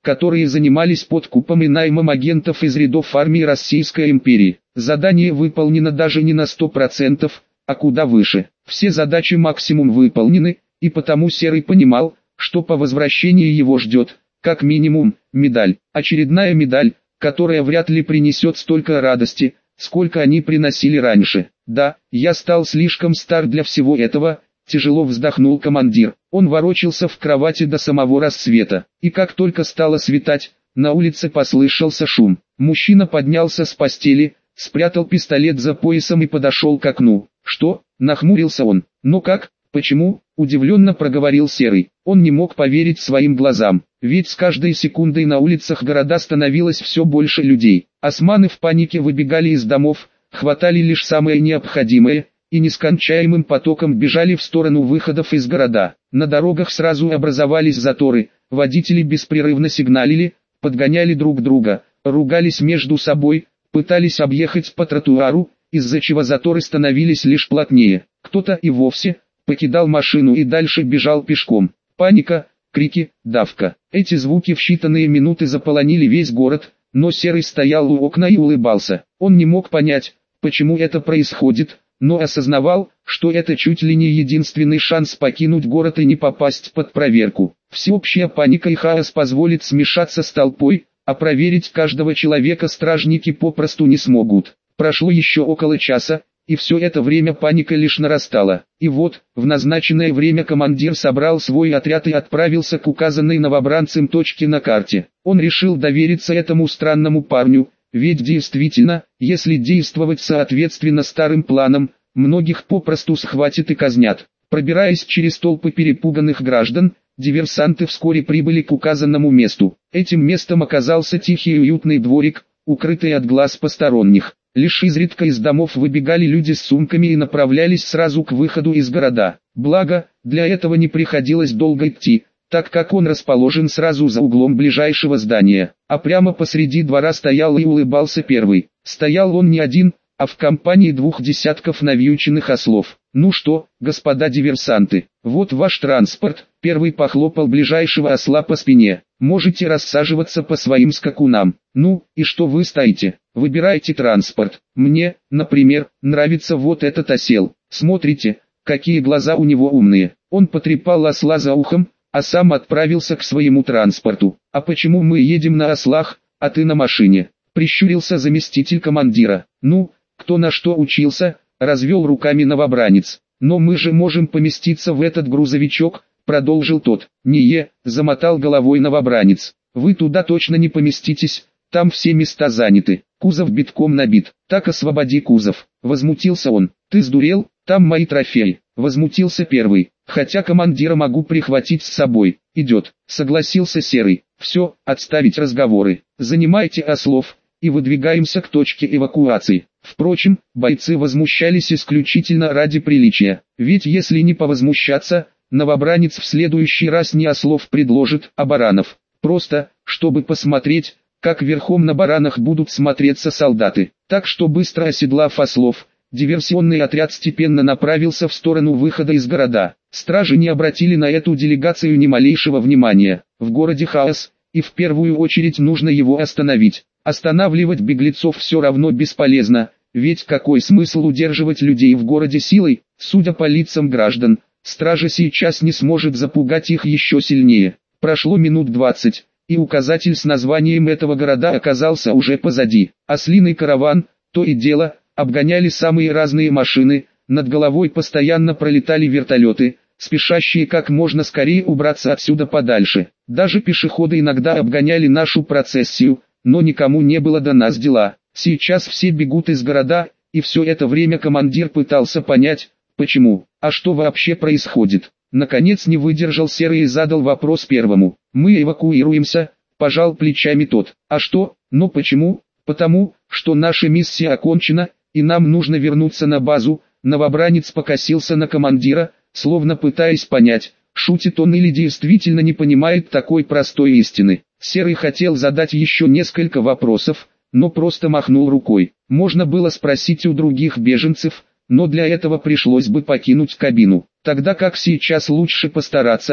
которые занимались подкупом и наймом агентов из рядов армии Российской империи. Задание выполнено даже не на сто процентов, а куда выше. Все задачи максимум выполнены, и потому Серый понимал, что по возвращении его ждет, как минимум, медаль. Очередная медаль, которая вряд ли принесет столько радости, сколько они приносили раньше. Да, я стал слишком стар для всего этого, тяжело вздохнул командир. Он ворочался в кровати до самого рассвета. И как только стало светать, на улице послышался шум. Мужчина поднялся с постели, спрятал пистолет за поясом и подошел к окну. «Что?» – нахмурился он. «Но как? Почему?» – удивленно проговорил Серый. Он не мог поверить своим глазам. Ведь с каждой секундой на улицах города становилось все больше людей. Османы в панике выбегали из домов, хватали лишь самое необходимое, и нескончаемым потоком бежали в сторону выходов из города. На дорогах сразу образовались заторы, водители беспрерывно сигналили, подгоняли друг друга, ругались между собой, пытались объехать по тротуару, из-за чего заторы становились лишь плотнее. Кто-то и вовсе покидал машину и дальше бежал пешком. Паника, крики, давка. Эти звуки в считанные минуты заполонили весь город, но Серый стоял у окна и улыбался. Он не мог понять, почему это происходит, но осознавал, что это чуть ли не единственный шанс покинуть город и не попасть под проверку. Всеобщая паника и хаос позволит смешаться с толпой, а проверить каждого человека стражники попросту не смогут. Прошло еще около часа, и все это время паника лишь нарастала. И вот, в назначенное время командир собрал свой отряд и отправился к указанной новобранцам точке на карте. Он решил довериться этому странному парню, ведь действительно, если действовать соответственно старым планам, многих попросту схватят и казнят. Пробираясь через толпы перепуганных граждан, диверсанты вскоре прибыли к указанному месту. Этим местом оказался тихий и уютный дворик, укрытый от глаз посторонних. Лишь изредка из домов выбегали люди с сумками и направлялись сразу к выходу из города. Благо, для этого не приходилось долго идти, так как он расположен сразу за углом ближайшего здания. А прямо посреди двора стоял и улыбался первый. Стоял он не один, а в компании двух десятков навьюченных ослов. «Ну что, господа диверсанты, вот ваш транспорт», — первый похлопал ближайшего осла по спине. «Можете рассаживаться по своим скакунам. Ну, и что вы стоите? Выбирайте транспорт. Мне, например, нравится вот этот осел. Смотрите, какие глаза у него умные». Он потрепал осла за ухом, а сам отправился к своему транспорту. «А почему мы едем на ослах, а ты на машине?» — прищурился заместитель командира. «Ну, кто на что учился?» — развел руками новобранец. «Но мы же можем поместиться в этот грузовичок», — продолжил тот. «Не-е», — замотал головой новобранец. «Вы туда точно не поместитесь, там все места заняты, кузов битком набит». «Так освободи кузов», — возмутился он. «Ты сдурел? Там мои трофеи», — возмутился первый. «Хотя командира могу прихватить с собой». «Идет», — согласился Серый. «Все, отставить разговоры. Занимайте ослов, и выдвигаемся к точке эвакуации». Впрочем, бойцы возмущались исключительно ради приличия. Ведь если не повозмущаться, новобранец в следующий раз не ослов предложит, а баранов. Просто, чтобы посмотреть, как верхом на баранах будут смотреться солдаты. Так что быстро оседлав ослов, диверсионный отряд степенно направился в сторону выхода из города. Стражи не обратили на эту делегацию ни малейшего внимания. В городе хаос, и в первую очередь нужно его остановить. Останавливать беглецов все равно бесполезно, ведь какой смысл удерживать людей в городе силой? Судя по лицам граждан, стража сейчас не сможет запугать их еще сильнее. Прошло минут двадцать, и указатель с названием этого города оказался уже позади. Ослиный караван, то и дело, обгоняли самые разные машины, над головой постоянно пролетали вертолеты, спешащие как можно скорее убраться отсюда подальше. Даже пешеходы иногда обгоняли нашу процессию, но никому не было до нас дела. Сейчас все бегут из города, и все это время командир пытался понять, почему, а что вообще происходит. Наконец не выдержал Серый и задал вопрос первому. «Мы эвакуируемся», — пожал плечами тот. «А что? Но почему?» «Потому, что наша миссия окончена, и нам нужно вернуться на базу». Новобранец покосился на командира, словно пытаясь понять, шутит он или действительно не понимает такой простой истины. Серый хотел задать еще несколько вопросов, но просто махнул рукой. Можно было спросить у других беженцев, но для этого пришлось бы покинуть кабину. Тогда как сейчас лучше постараться,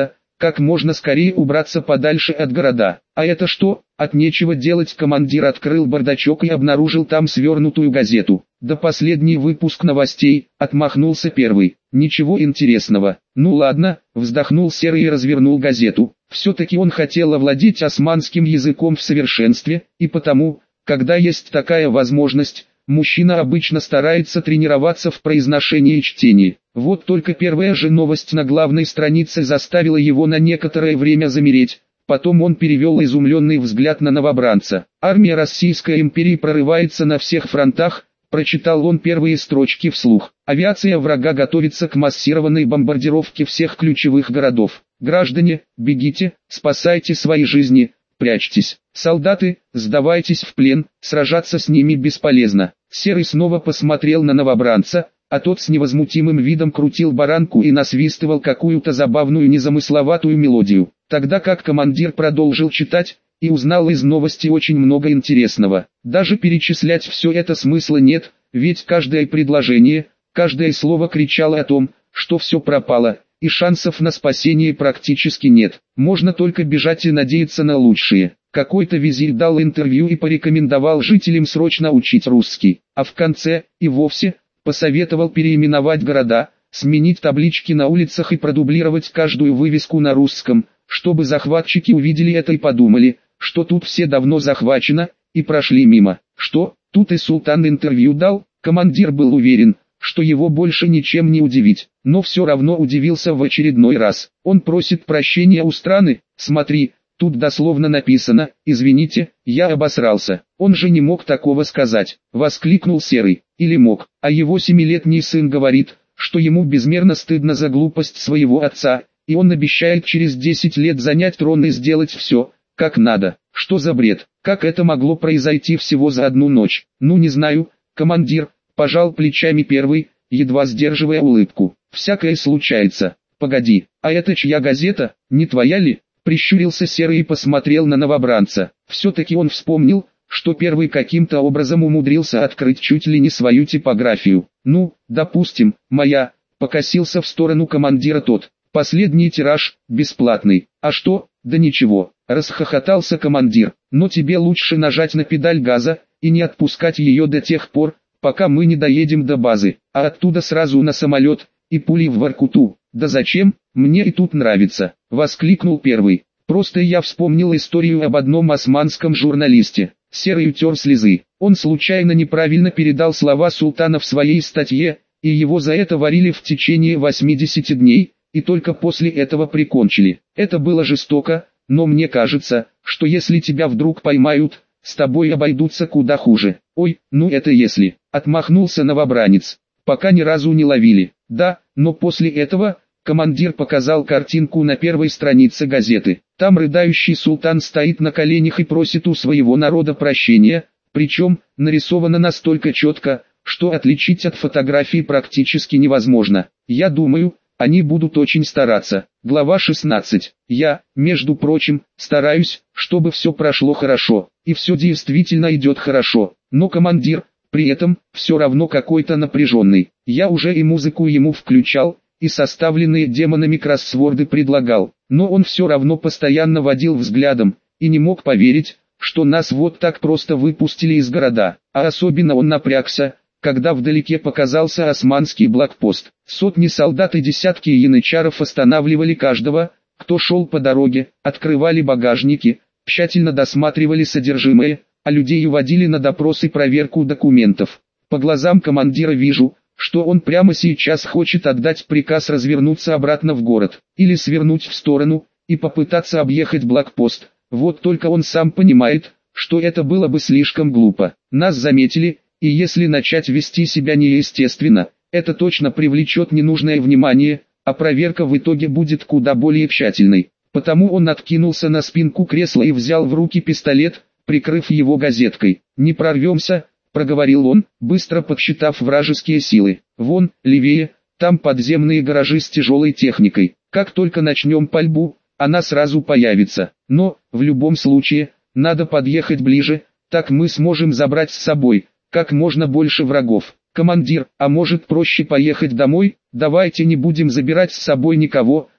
как можно скорее убраться подальше от города. А это что? От нечего делать командир открыл бардачок и обнаружил там свернутую газету. Да последний выпуск новостей, отмахнулся первый. Ничего интересного. Ну ладно, вздохнул Серый и развернул газету. Все-таки он хотел овладеть османским языком в совершенстве, и потому, когда есть такая возможность, мужчина обычно старается тренироваться в произношении и чтении. Вот только первая же новость на главной странице заставила его на некоторое время замереть. Потом он перевел изумленный взгляд на новобранца. «Армия Российской империи прорывается на всех фронтах», прочитал он первые строчки вслух. «Авиация врага готовится к массированной бомбардировке всех ключевых городов. Граждане, бегите, спасайте свои жизни, прячьтесь. Солдаты, сдавайтесь в плен, сражаться с ними бесполезно». Серый снова посмотрел на новобранца, а тот с невозмутимым видом крутил баранку и насвистывал какую-то забавную незамысловатую мелодию. Тогда как командир продолжил читать, и узнал из новости очень много интересного. Даже перечислять все это смысла нет, ведь каждое предложение, каждое слово кричало о том, что все пропало, и шансов на спасение практически нет. Можно только бежать и надеяться на лучшее. Какой-то визирь дал интервью и порекомендовал жителям срочно учить русский, а в конце, и вовсе, посоветовал переименовать города, сменить таблички на улицах и продублировать каждую вывеску на русском, чтобы захватчики увидели это и подумали, что тут все давно захвачено, и прошли мимо. Что, тут и султан интервью дал? Командир был уверен, что его больше ничем не удивить, но все равно удивился в очередной раз. Он просит прощения у страны, смотри, тут дословно написано: «Извините, я обосрался». Он же не мог такого сказать, воскликнул Серый. Или мог, а его семилетний сын говорит, что ему безмерно стыдно за глупость своего отца, и он обещает через десять лет занять трон и сделать все, как надо. Что за бред? Как это могло произойти всего за одну ночь? Ну не знаю, командир, пожал плечами первый, едва сдерживая улыбку. Всякое случается. Погоди, а это чья газета, не твоя ли? Прищурился Серый и посмотрел на новобранца. Все-таки он вспомнил, что первый каким-то образом умудрился открыть чуть ли не свою типографию. Ну, допустим, моя, покосился в сторону командира тот. Последний тираж, бесплатный. А что? Да ничего, расхохотался командир. Но тебе лучше нажать на педаль газа, и не отпускать ее до тех пор, пока мы не доедем до базы, а оттуда сразу на самолет, и пулей в Воркуту. Да зачем, мне и тут нравится, воскликнул первый. Просто я вспомнил историю об одном османском журналисте. Серый утер слезы. Он случайно неправильно передал слова султана в своей статье, и его за это варили в течение восьмидесяти дней, и только после этого прикончили. Это было жестоко, но мне кажется, что если тебя вдруг поймают, с тобой обойдутся куда хуже. Ой, ну это если, отмахнулся новобранец. Пока ни разу не ловили. Да, но после этого, командир показал картинку на первой странице газеты. Там рыдающий султан стоит на коленях и просит у своего народа прощения, причем, нарисовано настолько четко, что отличить от фотографии практически невозможно. Я думаю, они будут очень стараться. Глава шестнадцать. Я, между прочим, стараюсь, чтобы все прошло хорошо. И все действительно идет хорошо. Но командир, при этом, все равно какой-то напряженный. Я уже и музыку ему включал, и составленные демонами кроссворды предлагал. Но он все равно постоянно водил взглядом, и не мог поверить, что нас вот так просто выпустили из города. А особенно он напрягся, когда вдалеке показался османский блокпост. Сотни солдат и десятки янычаров останавливали каждого, кто шел по дороге, открывали багажники, тщательно досматривали содержимое, а людей уводили на допрос и проверку документов. По глазам командира вижу, что он прямо сейчас хочет отдать приказ развернуться обратно в город, или свернуть в сторону, и попытаться объехать блокпост. Вот только он сам понимает, что это было бы слишком глупо. Нас заметили, и если начать вести себя неестественно, это точно привлечет ненужное внимание, а проверка в итоге будет куда более тщательной. Потому он откинулся на спинку кресла и взял в руки пистолет, прикрыв его газеткой. «Не прорвемся», — проговорил он, быстро подсчитав вражеские силы. «Вон, левее, там подземные гаражи с тяжелой техникой. Как только начнем пальбу, она сразу появится. Но, в любом случае, надо подъехать ближе, так мы сможем забрать с собой как можно больше врагов. Командир, а может проще поехать домой? Давайте не будем забирать с собой никого»,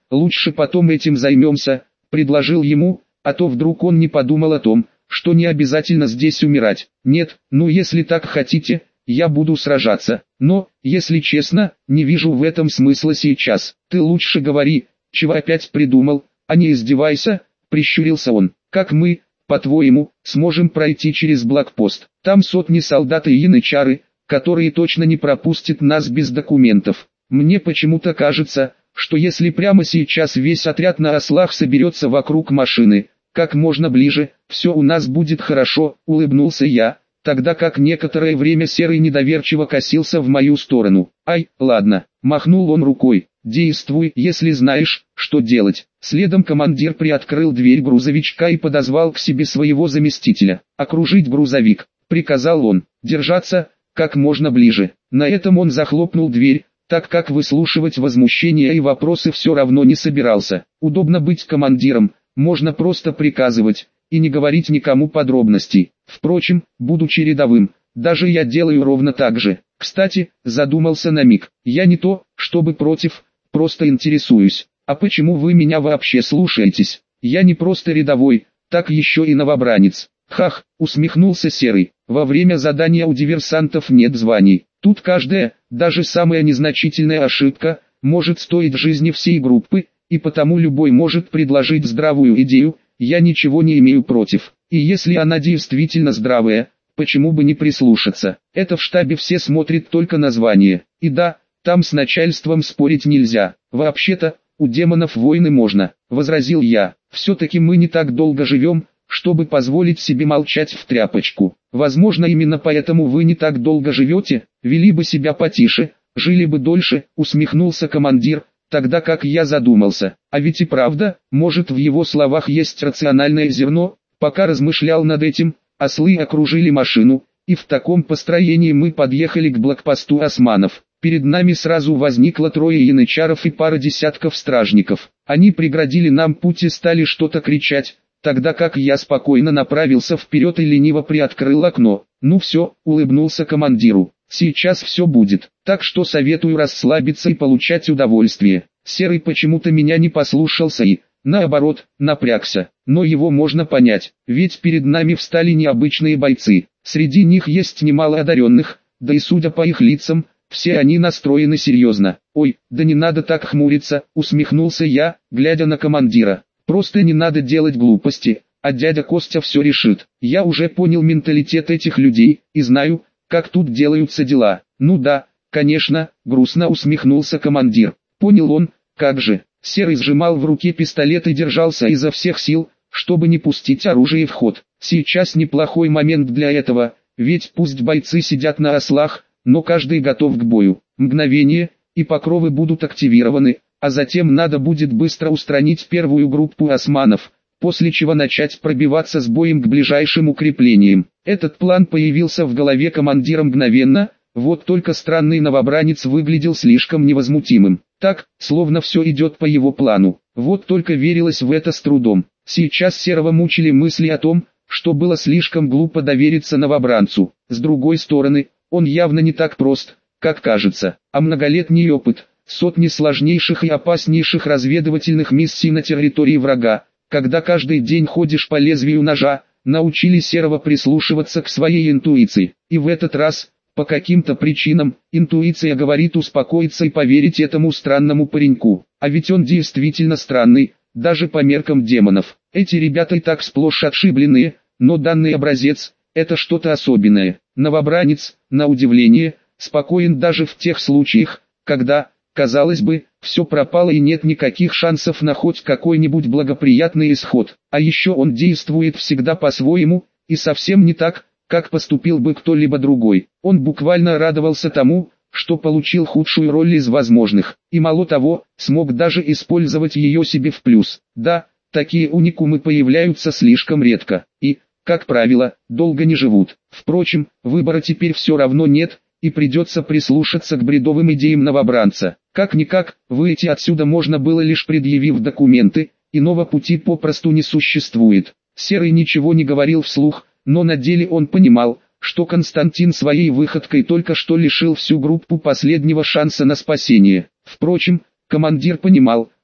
лучше потом этим займемся, предложил ему, а то вдруг он не подумал о том, что не обязательно здесь умирать. Нет, ну если так хотите, я буду сражаться, но, если честно, не вижу в этом смысла сейчас. Ты лучше говори, чего опять придумал, а не издевайся, прищурился он. Как мы, по-твоему, сможем пройти через блокпост? Там сотни солдат и янычары, которые точно не пропустят нас без документов. Мне почему-то кажется, что если прямо сейчас весь отряд на ослах соберется вокруг машины, как можно ближе, все у нас будет хорошо, улыбнулся я, тогда как некоторое время Серый недоверчиво косился в мою сторону. Ай, ладно, махнул он рукой, действуй, если знаешь, что делать. Следом командир приоткрыл дверь грузовичка и подозвал к себе своего заместителя. Окружить грузовик, приказал он, держаться как можно ближе. На этом он захлопнул дверь, так как выслушивать возмущения и вопросы все равно не собирался. Удобно быть командиром, можно просто приказывать, и не говорить никому подробностей. Впрочем, будучи рядовым, даже я делаю ровно так же. Кстати, задумался на миг, я не то, чтобы против, просто интересуюсь. А почему вы меня вообще слушаетесь? Я не просто рядовой, так еще и новобранец. Хах, усмехнулся Серый, во время задания у диверсантов нет званий. Тут каждая, даже самая незначительная ошибка, может стоить жизни всей группы, и потому любой может предложить здравую идею, я ничего не имею против. И если она действительно здравая, почему бы не прислушаться? Это в штабе все смотрят только на звание. И да, там с начальством спорить нельзя. Вообще-то, у демонов войны можно, возразил я. Все-таки мы не так долго живем, чтобы позволить себе молчать в тряпочку. Возможно, именно поэтому вы не так долго живете, вели бы себя потише, жили бы дольше, усмехнулся командир, тогда как я задумался. А ведь и правда, может в его словах есть рациональное зерно. Пока размышлял над этим, ослы окружили машину, и в таком построении мы подъехали к блокпосту османов. Перед нами сразу возникло трое янычаров и пара десятков стражников. Они преградили нам путь и стали что-то кричать, тогда как я спокойно направился вперед и лениво приоткрыл окно. Ну все, улыбнулся командиру, сейчас все будет, так что советую расслабиться и получать удовольствие. Серый почему-то меня не послушался и, наоборот, напрягся, но его можно понять, ведь перед нами встали необычные бойцы, среди них есть немало одаренных, да и судя по их лицам, все они настроены серьезно. Ой, да не надо так хмуриться, усмехнулся я, глядя на командира. Просто не надо делать глупости, а дядя Костя все решит. Я уже понял менталитет этих людей, и знаю, как тут делаются дела. Ну да, конечно, грустно усмехнулся командир. Понял он, как же. Серый сжимал в руке пистолет и держался изо всех сил, чтобы не пустить оружие в ход. Сейчас неплохой момент для этого, ведь пусть бойцы сидят на ослах, но каждый готов к бою. Мгновение, и покровы будут активированы, а затем надо будет быстро устранить первую группу османов, после чего начать пробиваться с боем к ближайшим укреплениям. Этот план появился в голове командира мгновенно, вот только странный новобранец выглядел слишком невозмутимым. Так, словно все идет по его плану. Вот только верилось в это с трудом. Сейчас Серого мучили мысли о том, что было слишком глупо довериться новобранцу. С другой стороны, он явно не так прост, как кажется, а многолетний опыт, сотни сложнейших и опаснейших разведывательных миссий на территории врага, когда каждый день ходишь по лезвию ножа, научили Серого прислушиваться к своей интуиции. И в этот раз, по каким-то причинам, интуиция говорит успокоиться и поверить этому странному пареньку. А ведь он действительно странный, даже по меркам демонов. Эти ребята и так сплошь отшибленные, но данный образец – это что-то особенное. Новобранец, на удивление, спокоен даже в тех случаях, когда, казалось бы, все пропало и нет никаких шансов на хоть какой-нибудь благоприятный исход. А еще он действует всегда по-своему, и совсем не так, как поступил бы кто-либо другой. Он буквально радовался тому, что получил худшую роль из возможных, и мало того, смог даже использовать ее себе в плюс. Да, такие уникумы появляются слишком редко, и, как правило, долго не живут. Впрочем, выбора теперь все равно нет, и придется прислушаться к бредовым идеям новобранца. Как-никак, выйти отсюда можно было лишь предъявив документы, иного пути попросту не существует. Серый ничего не говорил вслух, но на деле он понимал, что Константин своей выходкой только что лишил всю группу последнего шанса на спасение. Впрочем, командир понимал,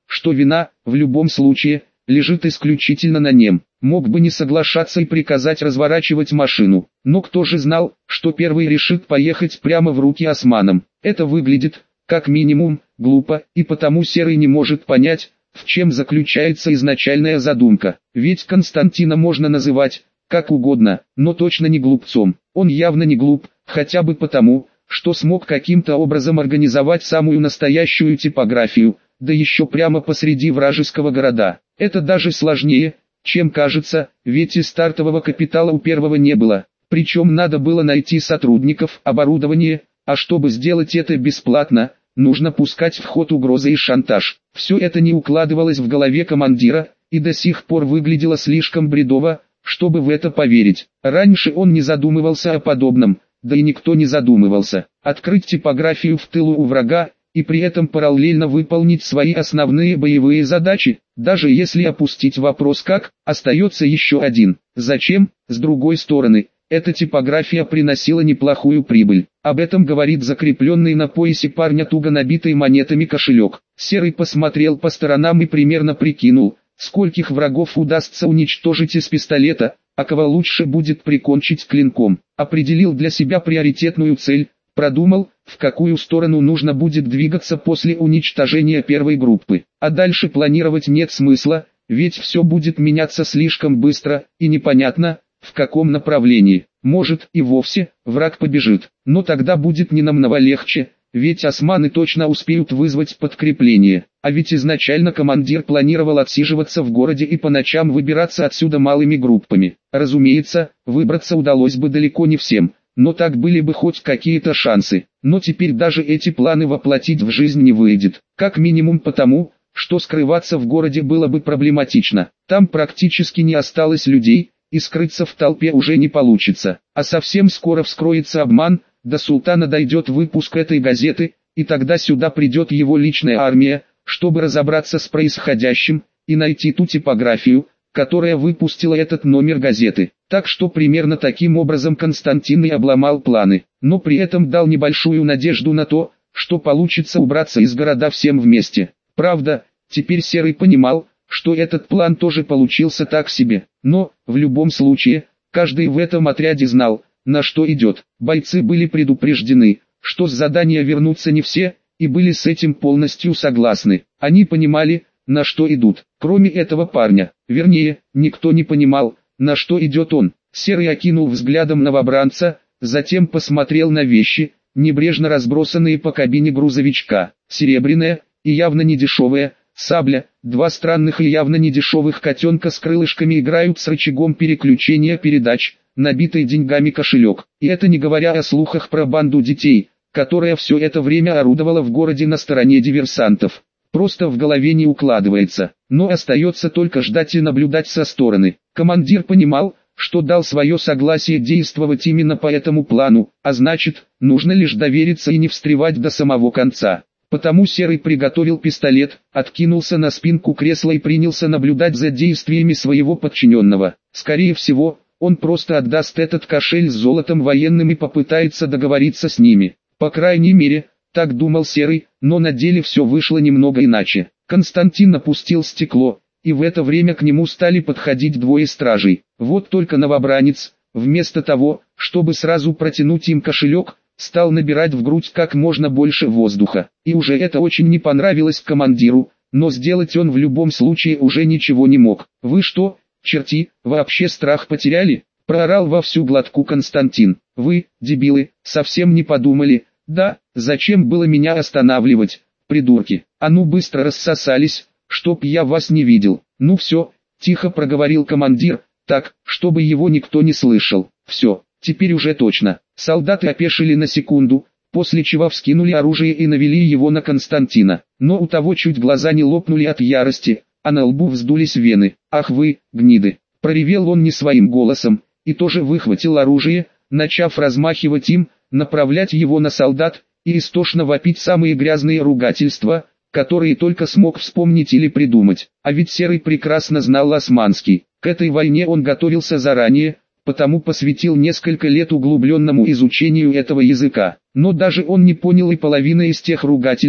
что вина, в любом случае, лежит исключительно на нем. Мог бы не соглашаться и приказать разворачивать машину, но кто же знал, что первый решит поехать прямо в руки османам. Это выглядит, как минимум, глупо, и потому Серый не может понять, в чем заключается изначальная задумка. Ведь Константина можно называть как угодно, но точно не глупцом. Он явно не глуп, хотя бы потому, что смог каким-то образом организовать самую настоящую типографию, да еще прямо посреди вражеского города. Это даже сложнее, чем кажется, ведь и стартового капитала у первого не было. Причем надо было найти сотрудников, оборудование, а чтобы сделать это бесплатно, нужно пускать в ход угрозы и шантаж. Все это не укладывалось в голове командира, и до сих пор выглядело слишком бредово, чтобы в это поверить. Раньше он не задумывался о подобном, да и никто не задумывался. Открыть типографию в тылу у врага, и при этом параллельно выполнить свои основные боевые задачи, даже если опустить вопрос как, остается еще один. Зачем? С другой стороны, эта типография приносила неплохую прибыль. Об этом говорит закрепленный на поясе парня туго набитый монетами кошелек. Серый посмотрел по сторонам и примерно прикинул, скольких врагов удастся уничтожить из пистолета, а кого лучше будет прикончить клинком. Определил для себя приоритетную цель, продумал, в какую сторону нужно будет двигаться после уничтожения первой группы. А дальше планировать нет смысла, ведь все будет меняться слишком быстро, и непонятно, в каком направлении. Может и вовсе, враг побежит, но тогда будет не намного легче, ведь османы точно успеют вызвать подкрепление. А ведь изначально командир планировал отсиживаться в городе и по ночам выбираться отсюда малыми группами. Разумеется, выбраться удалось бы далеко не всем, но так были бы хоть какие-то шансы. Но теперь даже эти планы воплотить в жизнь не выйдет. Как минимум потому, что скрываться в городе было бы проблематично. Там практически не осталось людей, и скрыться в толпе уже не получится. А совсем скоро вскроется обман, до султана дойдет выпуск этой газеты, и тогда сюда придет его личная армия, чтобы разобраться с происходящим, и найти ту типографию, которая выпустила этот номер газеты. Так что примерно таким образом Константин и обломал планы, но при этом дал небольшую надежду на то, что получится убраться из города всем вместе. Правда, теперь Серый понимал, что этот план тоже получился так себе, но, в любом случае, каждый в этом отряде знал, на что идет. Бойцы были предупреждены, что с задания вернутся не все, и были с этим полностью согласны. Они понимали, на что идут. Кроме этого парня, вернее, никто не понимал, на что идет он. Серый окинул взглядом новобранца, затем посмотрел на вещи, небрежно разбросанные по кабине грузовичка. Серебряная, и явно не дешевая, сабля, два странных и явно не дешевых котенка с крылышками играют с рычагом переключения передач, набитый деньгами кошелек. И это не говоря о слухах про банду детей, которая все это время орудовала в городе на стороне диверсантов. Просто в голове не укладывается, но остается только ждать и наблюдать со стороны. Командир понимал, что дал свое согласие действовать именно по этому плану, а значит, нужно лишь довериться и не встревать до самого конца. Потому Серый приготовил пистолет, откинулся на спинку кресла и принялся наблюдать за действиями своего подчиненного. Скорее всего, он просто отдаст этот кошель с золотом военным и попытается договориться с ними. По крайней мере, так думал Серый, но на деле все вышло немного иначе. Константин опустил стекло, и в это время к нему стали подходить двое стражей. Вот только новобранец, вместо того, чтобы сразу протянуть им кошелек, стал набирать в грудь как можно больше воздуха. И уже это очень не понравилось командиру, но сделать он в любом случае уже ничего не мог. «Вы что, черти, вообще страх потеряли?» — проорал во всю глотку Константин. «Вы, дебилы, совсем не подумали? Да, зачем было меня останавливать, придурки? А ну быстро рассосались, чтоб я вас не видел». «Ну все», — тихо проговорил командир, так, чтобы его никто не слышал. «Все, теперь уже точно». Солдаты опешили на секунду, после чего вскинули оружие и навели его на Константина. Но у того чуть глаза не лопнули от ярости, а на лбу вздулись вены. «Ах вы, гниды!» — проревел он не своим голосом, и тоже выхватил оружие, начав размахивать им, направлять его на солдат, и истошно вопить самые грязные ругательства, которые только смог вспомнить или придумать. А ведь Серый прекрасно знал османский. К этой войне он готовился заранее, потому посвятил несколько лет углубленному изучению этого языка. Но даже он не понял и половины из тех ругательств,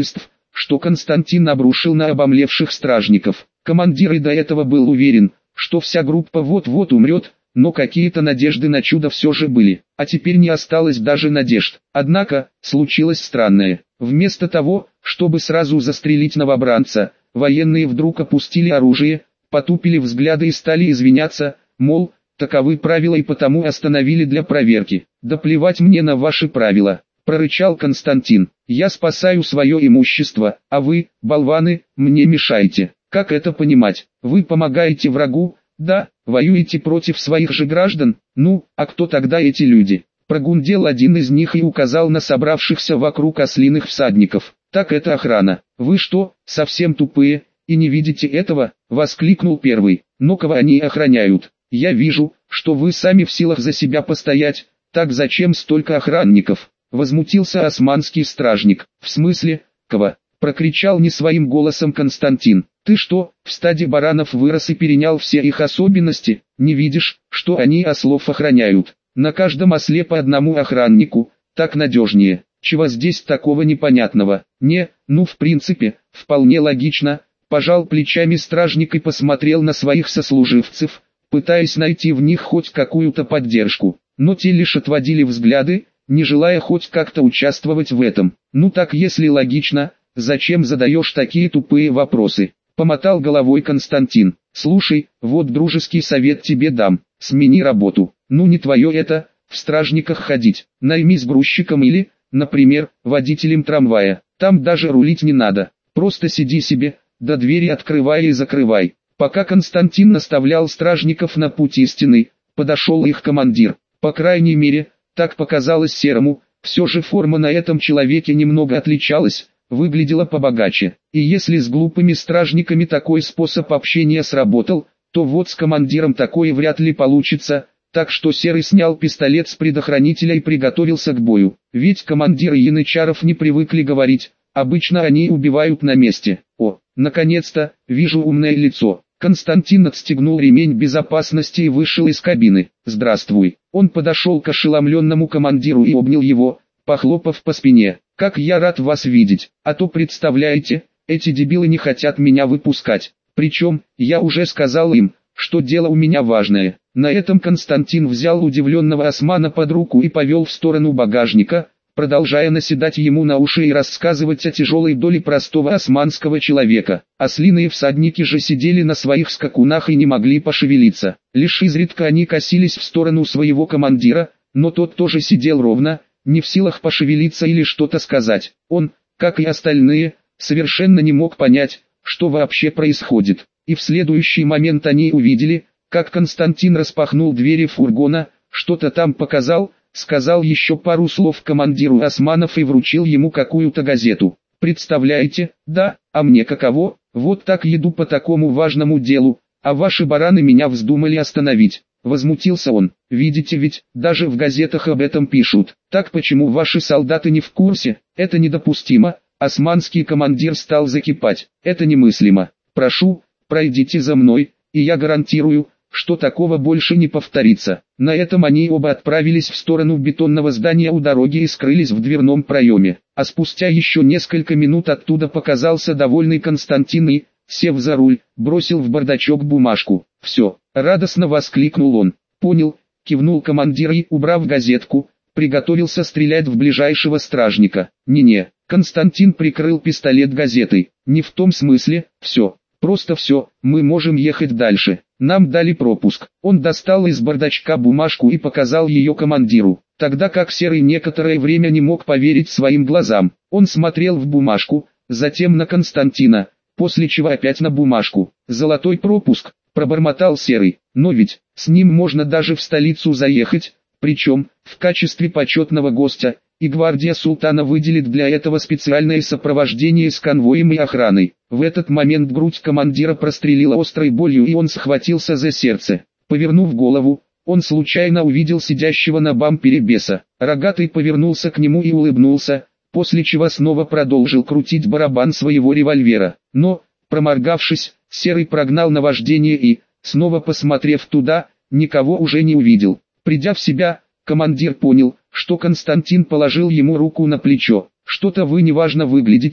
что Константин обрушил на обомлевших стражников. Командир и до этого был уверен, что вся группа вот-вот умрет, но какие-то надежды на чудо все же были, а теперь не осталось даже надежд. Однако, случилось странное. Вместо того, чтобы сразу застрелить новобранца, военные вдруг опустили оружие, потупили взгляды и стали извиняться, мол, таковы правила и потому остановили для проверки. «Да плевать мне на ваши правила», — прорычал Константин. «Я спасаю свое имущество, а вы, болваны, мне мешаете. Как это понимать? Вы помогаете врагу? Да, воюете против своих же граждан? Ну, а кто тогда эти люди?» Прогундел один из них и указал на собравшихся вокруг ослиных всадников. «Так это охрана. Вы что, совсем тупые, и не видите этого?» — воскликнул первый. «Но кого они охраняют? Я вижу, что вы сами в силах за себя постоять, так зачем столько охранников?» — возмутился османский стражник. «В смысле, кого?» — прокричал не своим голосом Константин. «Ты что, в стаде баранов вырос и перенял все их особенности? Не видишь, что они ослов охраняют? На каждом осле по одному охраннику, так надежнее. Чего здесь такого непонятного?» «Не, ну в принципе, вполне логично», — пожал плечами стражник и посмотрел на своих сослуживцев, пытаясь найти в них хоть какую-то поддержку. Но те лишь отводили взгляды, не желая хоть как-то участвовать в этом. «Ну так если логично, зачем задаешь такие тупые вопросы?» — помотал головой Константин. «Слушай, вот дружеский совет тебе дам, смени работу. Ну не твое это, в стражниках ходить, наймись грузчиком или, например, водителем трамвая, там даже рулить не надо, просто сиди себе, да двери открывай и закрывай». Пока Константин наставлял стражников на путь истинный, подошел их командир. По крайней мере, так показалось Серому, все же форма на этом человеке немного отличалась, выглядела побогаче. И если с глупыми стражниками такой способ общения сработал, то вот с командиром такое вряд ли получится, так что Серый снял пистолет с предохранителя и приготовился к бою. Ведь командиры янычаров не привыкли говорить, обычно они убивают на месте. О, наконец-то, вижу умное лицо. Константин отстегнул ремень безопасности и вышел из кабины. «Здравствуй». Он подошел к ошеломленному командиру и обнял его, похлопав по спине. «Как я рад вас видеть, а то представляете, эти дебилы не хотят меня выпускать. Причем, я уже сказал им, что дело у меня важное». На этом Константин взял удивленного османа под руку и повел в сторону багажника, продолжая наседать ему на уши и рассказывать о тяжелой доле простого османского человека. Ослиные всадники же сидели на своих скакунах и не могли пошевелиться. Лишь изредка они косились в сторону своего командира, но тот тоже сидел ровно, не в силах пошевелиться или что-то сказать. Он, как и остальные, совершенно не мог понять, что вообще происходит. И в следующий момент они увидели, как Константин распахнул двери фургона, что-то там показал, сказал еще пару слов командиру османов и вручил ему какую-то газету. «Представляете, да, а мне каково, вот так еду по такому важному делу, а ваши бараны меня вздумали остановить». Возмутился он. «Видите ведь, даже в газетах об этом пишут. Так почему ваши солдаты не в курсе? Это недопустимо». Османский командир стал закипать. «Это немыслимо. Прошу, пройдите за мной, и я гарантирую, что такого больше не повторится». На этом они оба отправились в сторону бетонного здания у дороги и скрылись в дверном проеме. А спустя еще несколько минут оттуда показался довольный Константин и, сев за руль, бросил в бардачок бумажку. «Все», — радостно воскликнул он. «Понял», — кивнул командир и, убрав газетку, приготовился стрелять в ближайшего стражника. «Не-не», — Константин прикрыл пистолет газетой. «Не в том смысле, все, просто все, мы можем ехать дальше. Нам дали пропуск». Он достал из бардачка бумажку и показал ее командиру. Тогда как Серый некоторое время не мог поверить своим глазам. Он смотрел в бумажку, затем на Константина, после чего опять на бумажку. «Золотой пропуск», — пробормотал Серый. «Но ведь, с ним можно даже в столицу заехать, причем, в качестве почетного гостя, и гвардия султана выделит для этого специальное сопровождение с конвоем и охраной». В этот момент грудь командира прострелила острой болью и он схватился за сердце. Повернув голову, он случайно увидел сидящего на бампере беса. Рогатый повернулся к нему и улыбнулся, после чего снова продолжил крутить барабан своего револьвера. Но, проморгавшись, Серый прогнал наваждение и, снова посмотрев туда, никого уже не увидел. Придя в себя, командир понял, что Константин положил ему руку на плечо. «Что-то вы неважно выглядите,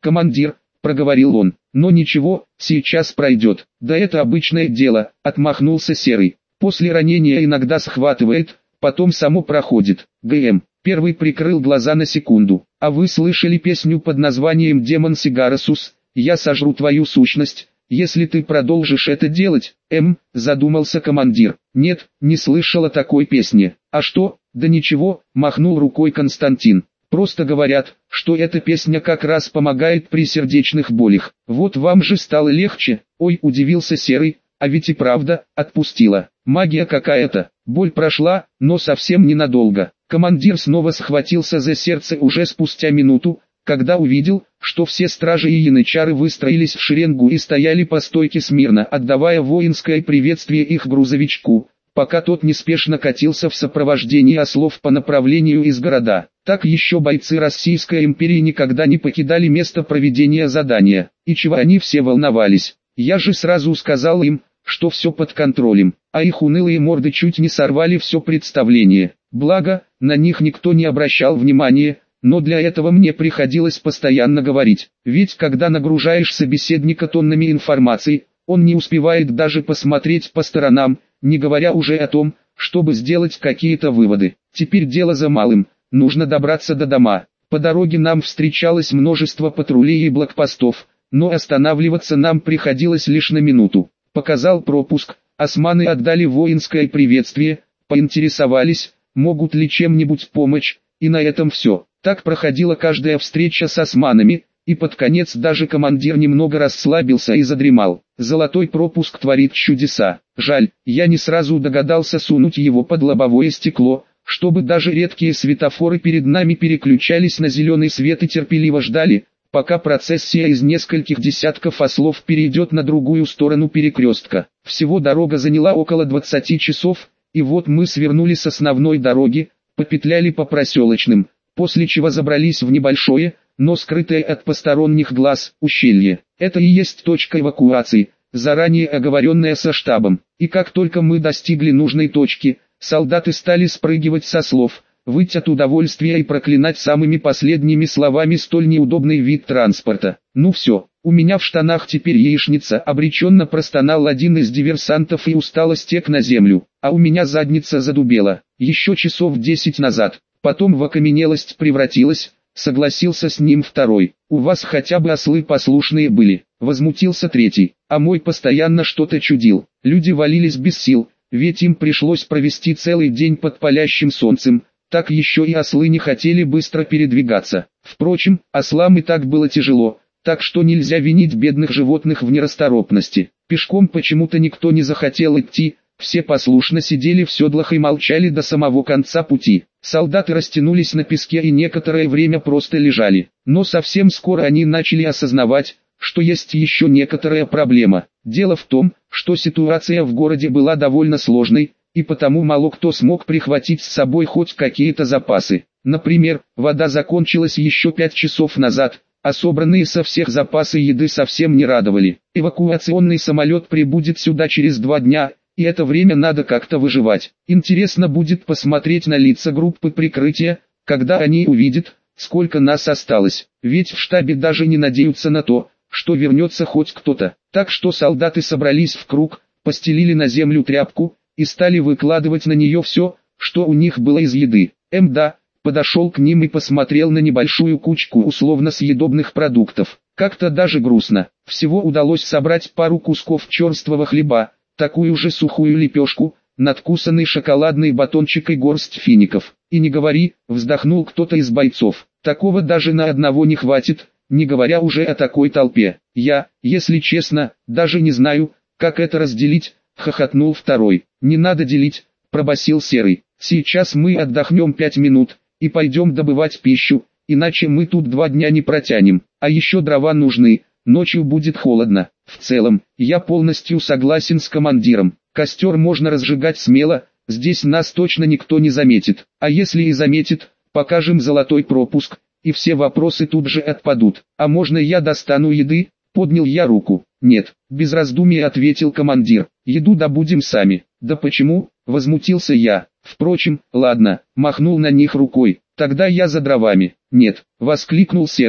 командир», — проговорил он. «Но ничего, сейчас пройдет». «Да это обычное дело», — отмахнулся Серый. «После ранения иногда схватывает, потом само проходит». ГМ. Первый прикрыл глаза на секунду. «А вы слышали песню под названием «Демон Сигарасус»? Я сожру твою сущность, если ты продолжишь это делать». М, задумался командир. «Нет, не слышала такой песни». «А что?» «Да ничего», махнул рукой Константин. «Просто говорят, что эта песня как раз помогает при сердечных болях. Вот вам же стало легче». «Ой», удивился Серый, «а ведь и правда, отпустила. Магия какая-то». Боль прошла, но совсем ненадолго. Командир снова схватился за сердце уже спустя минуту, когда увидел, что все стражи и янычары выстроились в шеренгу и стояли по стойке смирно, отдавая воинское приветствие их грузовичку, пока тот неспешно катился в сопровождении ослов по направлению из города. Так еще бойцы Российской империи никогда не покидали место проведения задания. И чего они все волновались? Я же сразу сказал им, что все под контролем, а их унылые морды чуть не сорвали все представление. Благо, на них никто не обращал внимания, но для этого мне приходилось постоянно говорить. Ведь когда нагружаешь собеседника тоннами информации, он не успевает даже посмотреть по сторонам, не говоря уже о том, чтобы сделать какие-то выводы. Теперь дело за малым, нужно добраться до дома. По дороге нам встречалось множество патрулей и блокпостов, но останавливаться нам приходилось лишь на минуту. Показал пропуск, османы отдали воинское приветствие, поинтересовались, могут ли чем-нибудь помочь, и на этом все. Так проходила каждая встреча с османами, и под конец даже командир немного расслабился и задремал. Золотой пропуск творит чудеса. Жаль, я не сразу догадался сунуть его под лобовое стекло, чтобы даже редкие светофоры перед нами переключались на зеленый свет и терпеливо ждали, пока процессия из нескольких десятков ослов перейдет на другую сторону перекрестка. Всего дорога заняла около двадцати часов, и вот мы свернули с основной дороги, попетляли по проселочным, после чего забрались в небольшое, но скрытое от посторонних глаз, ущелье. Это и есть точка эвакуации, заранее оговоренная со штабом. И как только мы достигли нужной точки, солдаты стали спрыгивать со слов, выть от удовольствия и проклинать самыми последними словами столь неудобный вид транспорта. «Ну все, у меня в штанах теперь яичница», обреченно простонал один из диверсантов и устало стек на землю. «А у меня задница задубела, еще часов десять назад, потом в окаменелость превратилась», согласился с ним второй. «У вас хотя бы ослы послушные были», возмутился третий. «А мой постоянно что-то чудил». Люди валились без сил, ведь им пришлось провести целый день под палящим солнцем, так еще и ослы не хотели быстро передвигаться. Впрочем, ослам и так было тяжело, так что нельзя винить бедных животных в нерасторопности. Пешком почему-то никто не захотел идти, все послушно сидели в седлах и молчали до самого конца пути. Солдаты растянулись на песке и некоторое время просто лежали. Но совсем скоро они начали осознавать, что есть еще некоторая проблема. Дело в том, что ситуация в городе была довольно сложной, и потому мало кто смог прихватить с собой хоть какие-то запасы. Например, вода закончилась еще пять часов назад, а собранные со всех запасы еды совсем не радовали. Эвакуационный самолет прибудет сюда через два дня, и это время надо как-то выживать. Интересно будет посмотреть на лица группы прикрытия, когда они увидят, сколько нас осталось. Ведь в штабе даже не надеются на то, что вернется хоть кто-то. Так что солдаты собрались в круг, постелили на землю тряпку, и стали выкладывать на нее все, что у них было из еды. МДА подошел к ним и посмотрел на небольшую кучку условно съедобных продуктов. Как-то даже грустно. Всего удалось собрать пару кусков черствого хлеба, такую же сухую лепешку, надкусанный шоколадный батончик и горсть фиников. И не говори, вздохнул кто-то из бойцов, такого даже на одного не хватит, не говоря уже о такой толпе. Я, если честно, даже не знаю, как это разделить, хохотнул второй. Не надо делить, пробасил Серый. Сейчас мы отдохнем пять минут и пойдем добывать пищу, иначе мы тут два дня не протянем. А еще дрова нужны, ночью будет холодно. В целом, я полностью согласен с командиром. Костер можно разжигать смело, здесь нас точно никто не заметит. А если и заметит, покажем золотой пропуск, и все вопросы тут же отпадут. А можно я достану еды? Поднял я руку. Нет, без раздумий ответил командир. Еду добудем сами. Да почему? Возмутился я. Впрочем, ладно, махнул на них рукой. Тогда я за дровами. Нет, воскликнул Серый.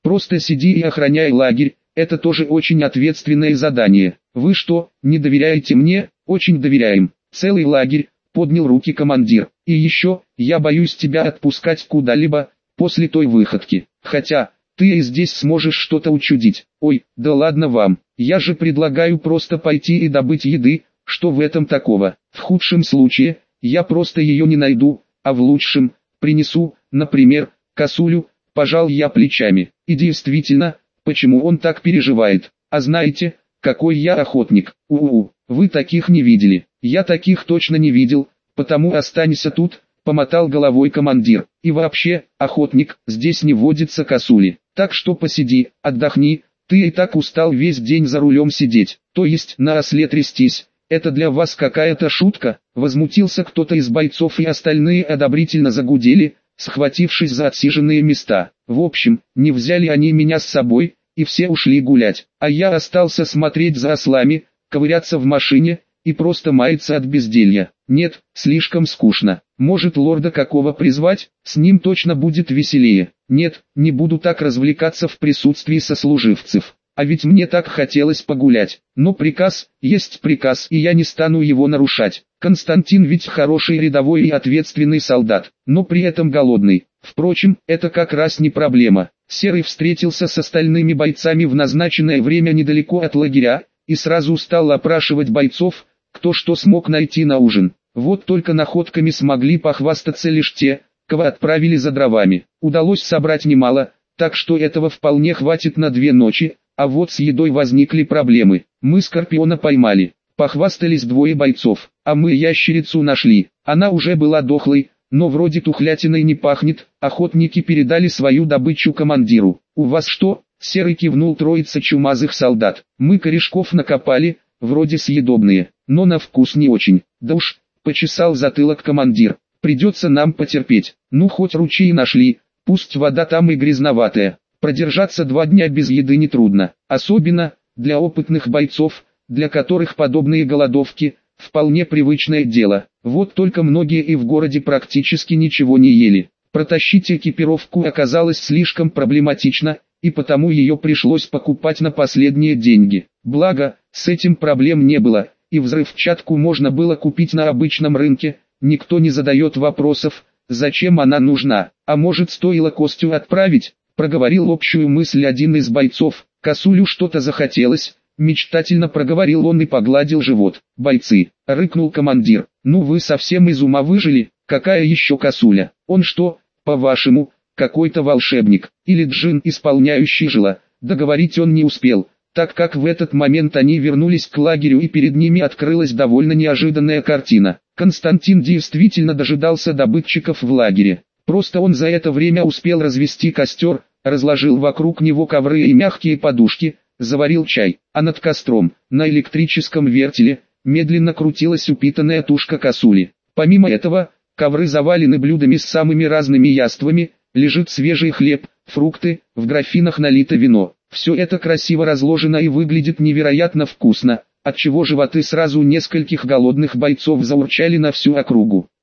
Просто сиди и охраняй лагерь, это тоже очень ответственное задание. Вы что, не доверяете мне? Очень доверяем. Целый лагерь, поднял руки командир. И еще, я боюсь тебя отпускать куда-либо, после той выходки. Хотя, ты и здесь сможешь что-то учудить. Ой, да ладно вам, я же предлагаю просто пойти и добыть еды, что в этом такого? В худшем случае, я просто ее не найду, а в лучшем, принесу, например, косулю, пожал я плечами. И действительно, почему он так переживает? А знаете, какой я охотник? У-у-у, вы таких не видели. Я таких точно не видел, потому останься тут, помотал головой командир. И вообще, охотник, здесь не водится косули. Так что посиди, отдохни, ты и так устал весь день за рулем сидеть, то есть на осле трястись. Это для вас какая-то шутка? Возмутился кто-то из бойцов, и остальные одобрительно загудели, схватившись за отсиженные места. В общем, не взяли они меня с собой, и все ушли гулять, а я остался смотреть за ослами, ковыряться в машине и просто маяться от безделья. Нет, слишком скучно. Может, лорда какого призвать? С ним точно будет веселее. Нет, не буду так развлекаться в присутствии сослуживцев. А ведь мне так хотелось погулять. Но приказ, есть приказ, и я не стану его нарушать. Константин ведь хороший рядовой и ответственный солдат, но при этом голодный. Впрочем, это как раз не проблема. Серый встретился с остальными бойцами в назначенное время недалеко от лагеря, и сразу стал опрашивать бойцов, кто что смог найти на ужин. Вот только находками смогли похвастаться лишь те, кого отправили за дровами. Удалось собрать немало, так что этого вполне хватит на две ночи, а вот с едой возникли проблемы. Мы скорпиона поймали, похвастались двое бойцов, а мы ящерицу нашли. Она уже была дохлой, но вроде тухлятиной не пахнет. Охотники передали свою добычу командиру. «У вас что?» — Серый кивнул троица чумазых солдат. «Мы корешков накопали, вроде съедобные, но на вкус не очень». «Да уж», — почесал затылок командир, — «придется нам потерпеть. Ну хоть ручей нашли, пусть вода там и грязноватая. Продержаться два дня без еды нетрудно, особенно для опытных бойцов, для которых подобные голодовки – вполне привычное дело. Вот только многие и в городе практически ничего не ели. Протащить экипировку оказалось слишком проблематично, и потому ее пришлось покупать на последние деньги. Благо, с этим проблем не было, и взрывчатку можно было купить на обычном рынке, никто не задает вопросов, зачем она нужна. А может, стоило Костю отправить? Проговорил общую мысль один из бойцов. Косулю что-то захотелось, мечтательно проговорил он и погладил живот. «Бойцы!» — рыкнул командир. «Ну вы совсем из ума выжили? Какая еще косуля? Он что, по-вашему, какой-то волшебник, или джин, исполняющий жила?» Договорить он не успел, так как в этот момент они вернулись к лагерю, и перед ними открылась довольно неожиданная картина. Константин действительно дожидался добытчиков в лагере. Просто он за это время успел развести костер, разложил вокруг него ковры и мягкие подушки, заварил чай, а над костром, на электрическом вертеле, медленно крутилась упитанная тушка косули. Помимо этого, ковры завалены блюдами с самыми разными яствами, лежит свежий хлеб, фрукты, в графинах налито вино. Все это красиво разложено и выглядит невероятно вкусно, отчего животы сразу нескольких голодных бойцов заурчали на всю округу.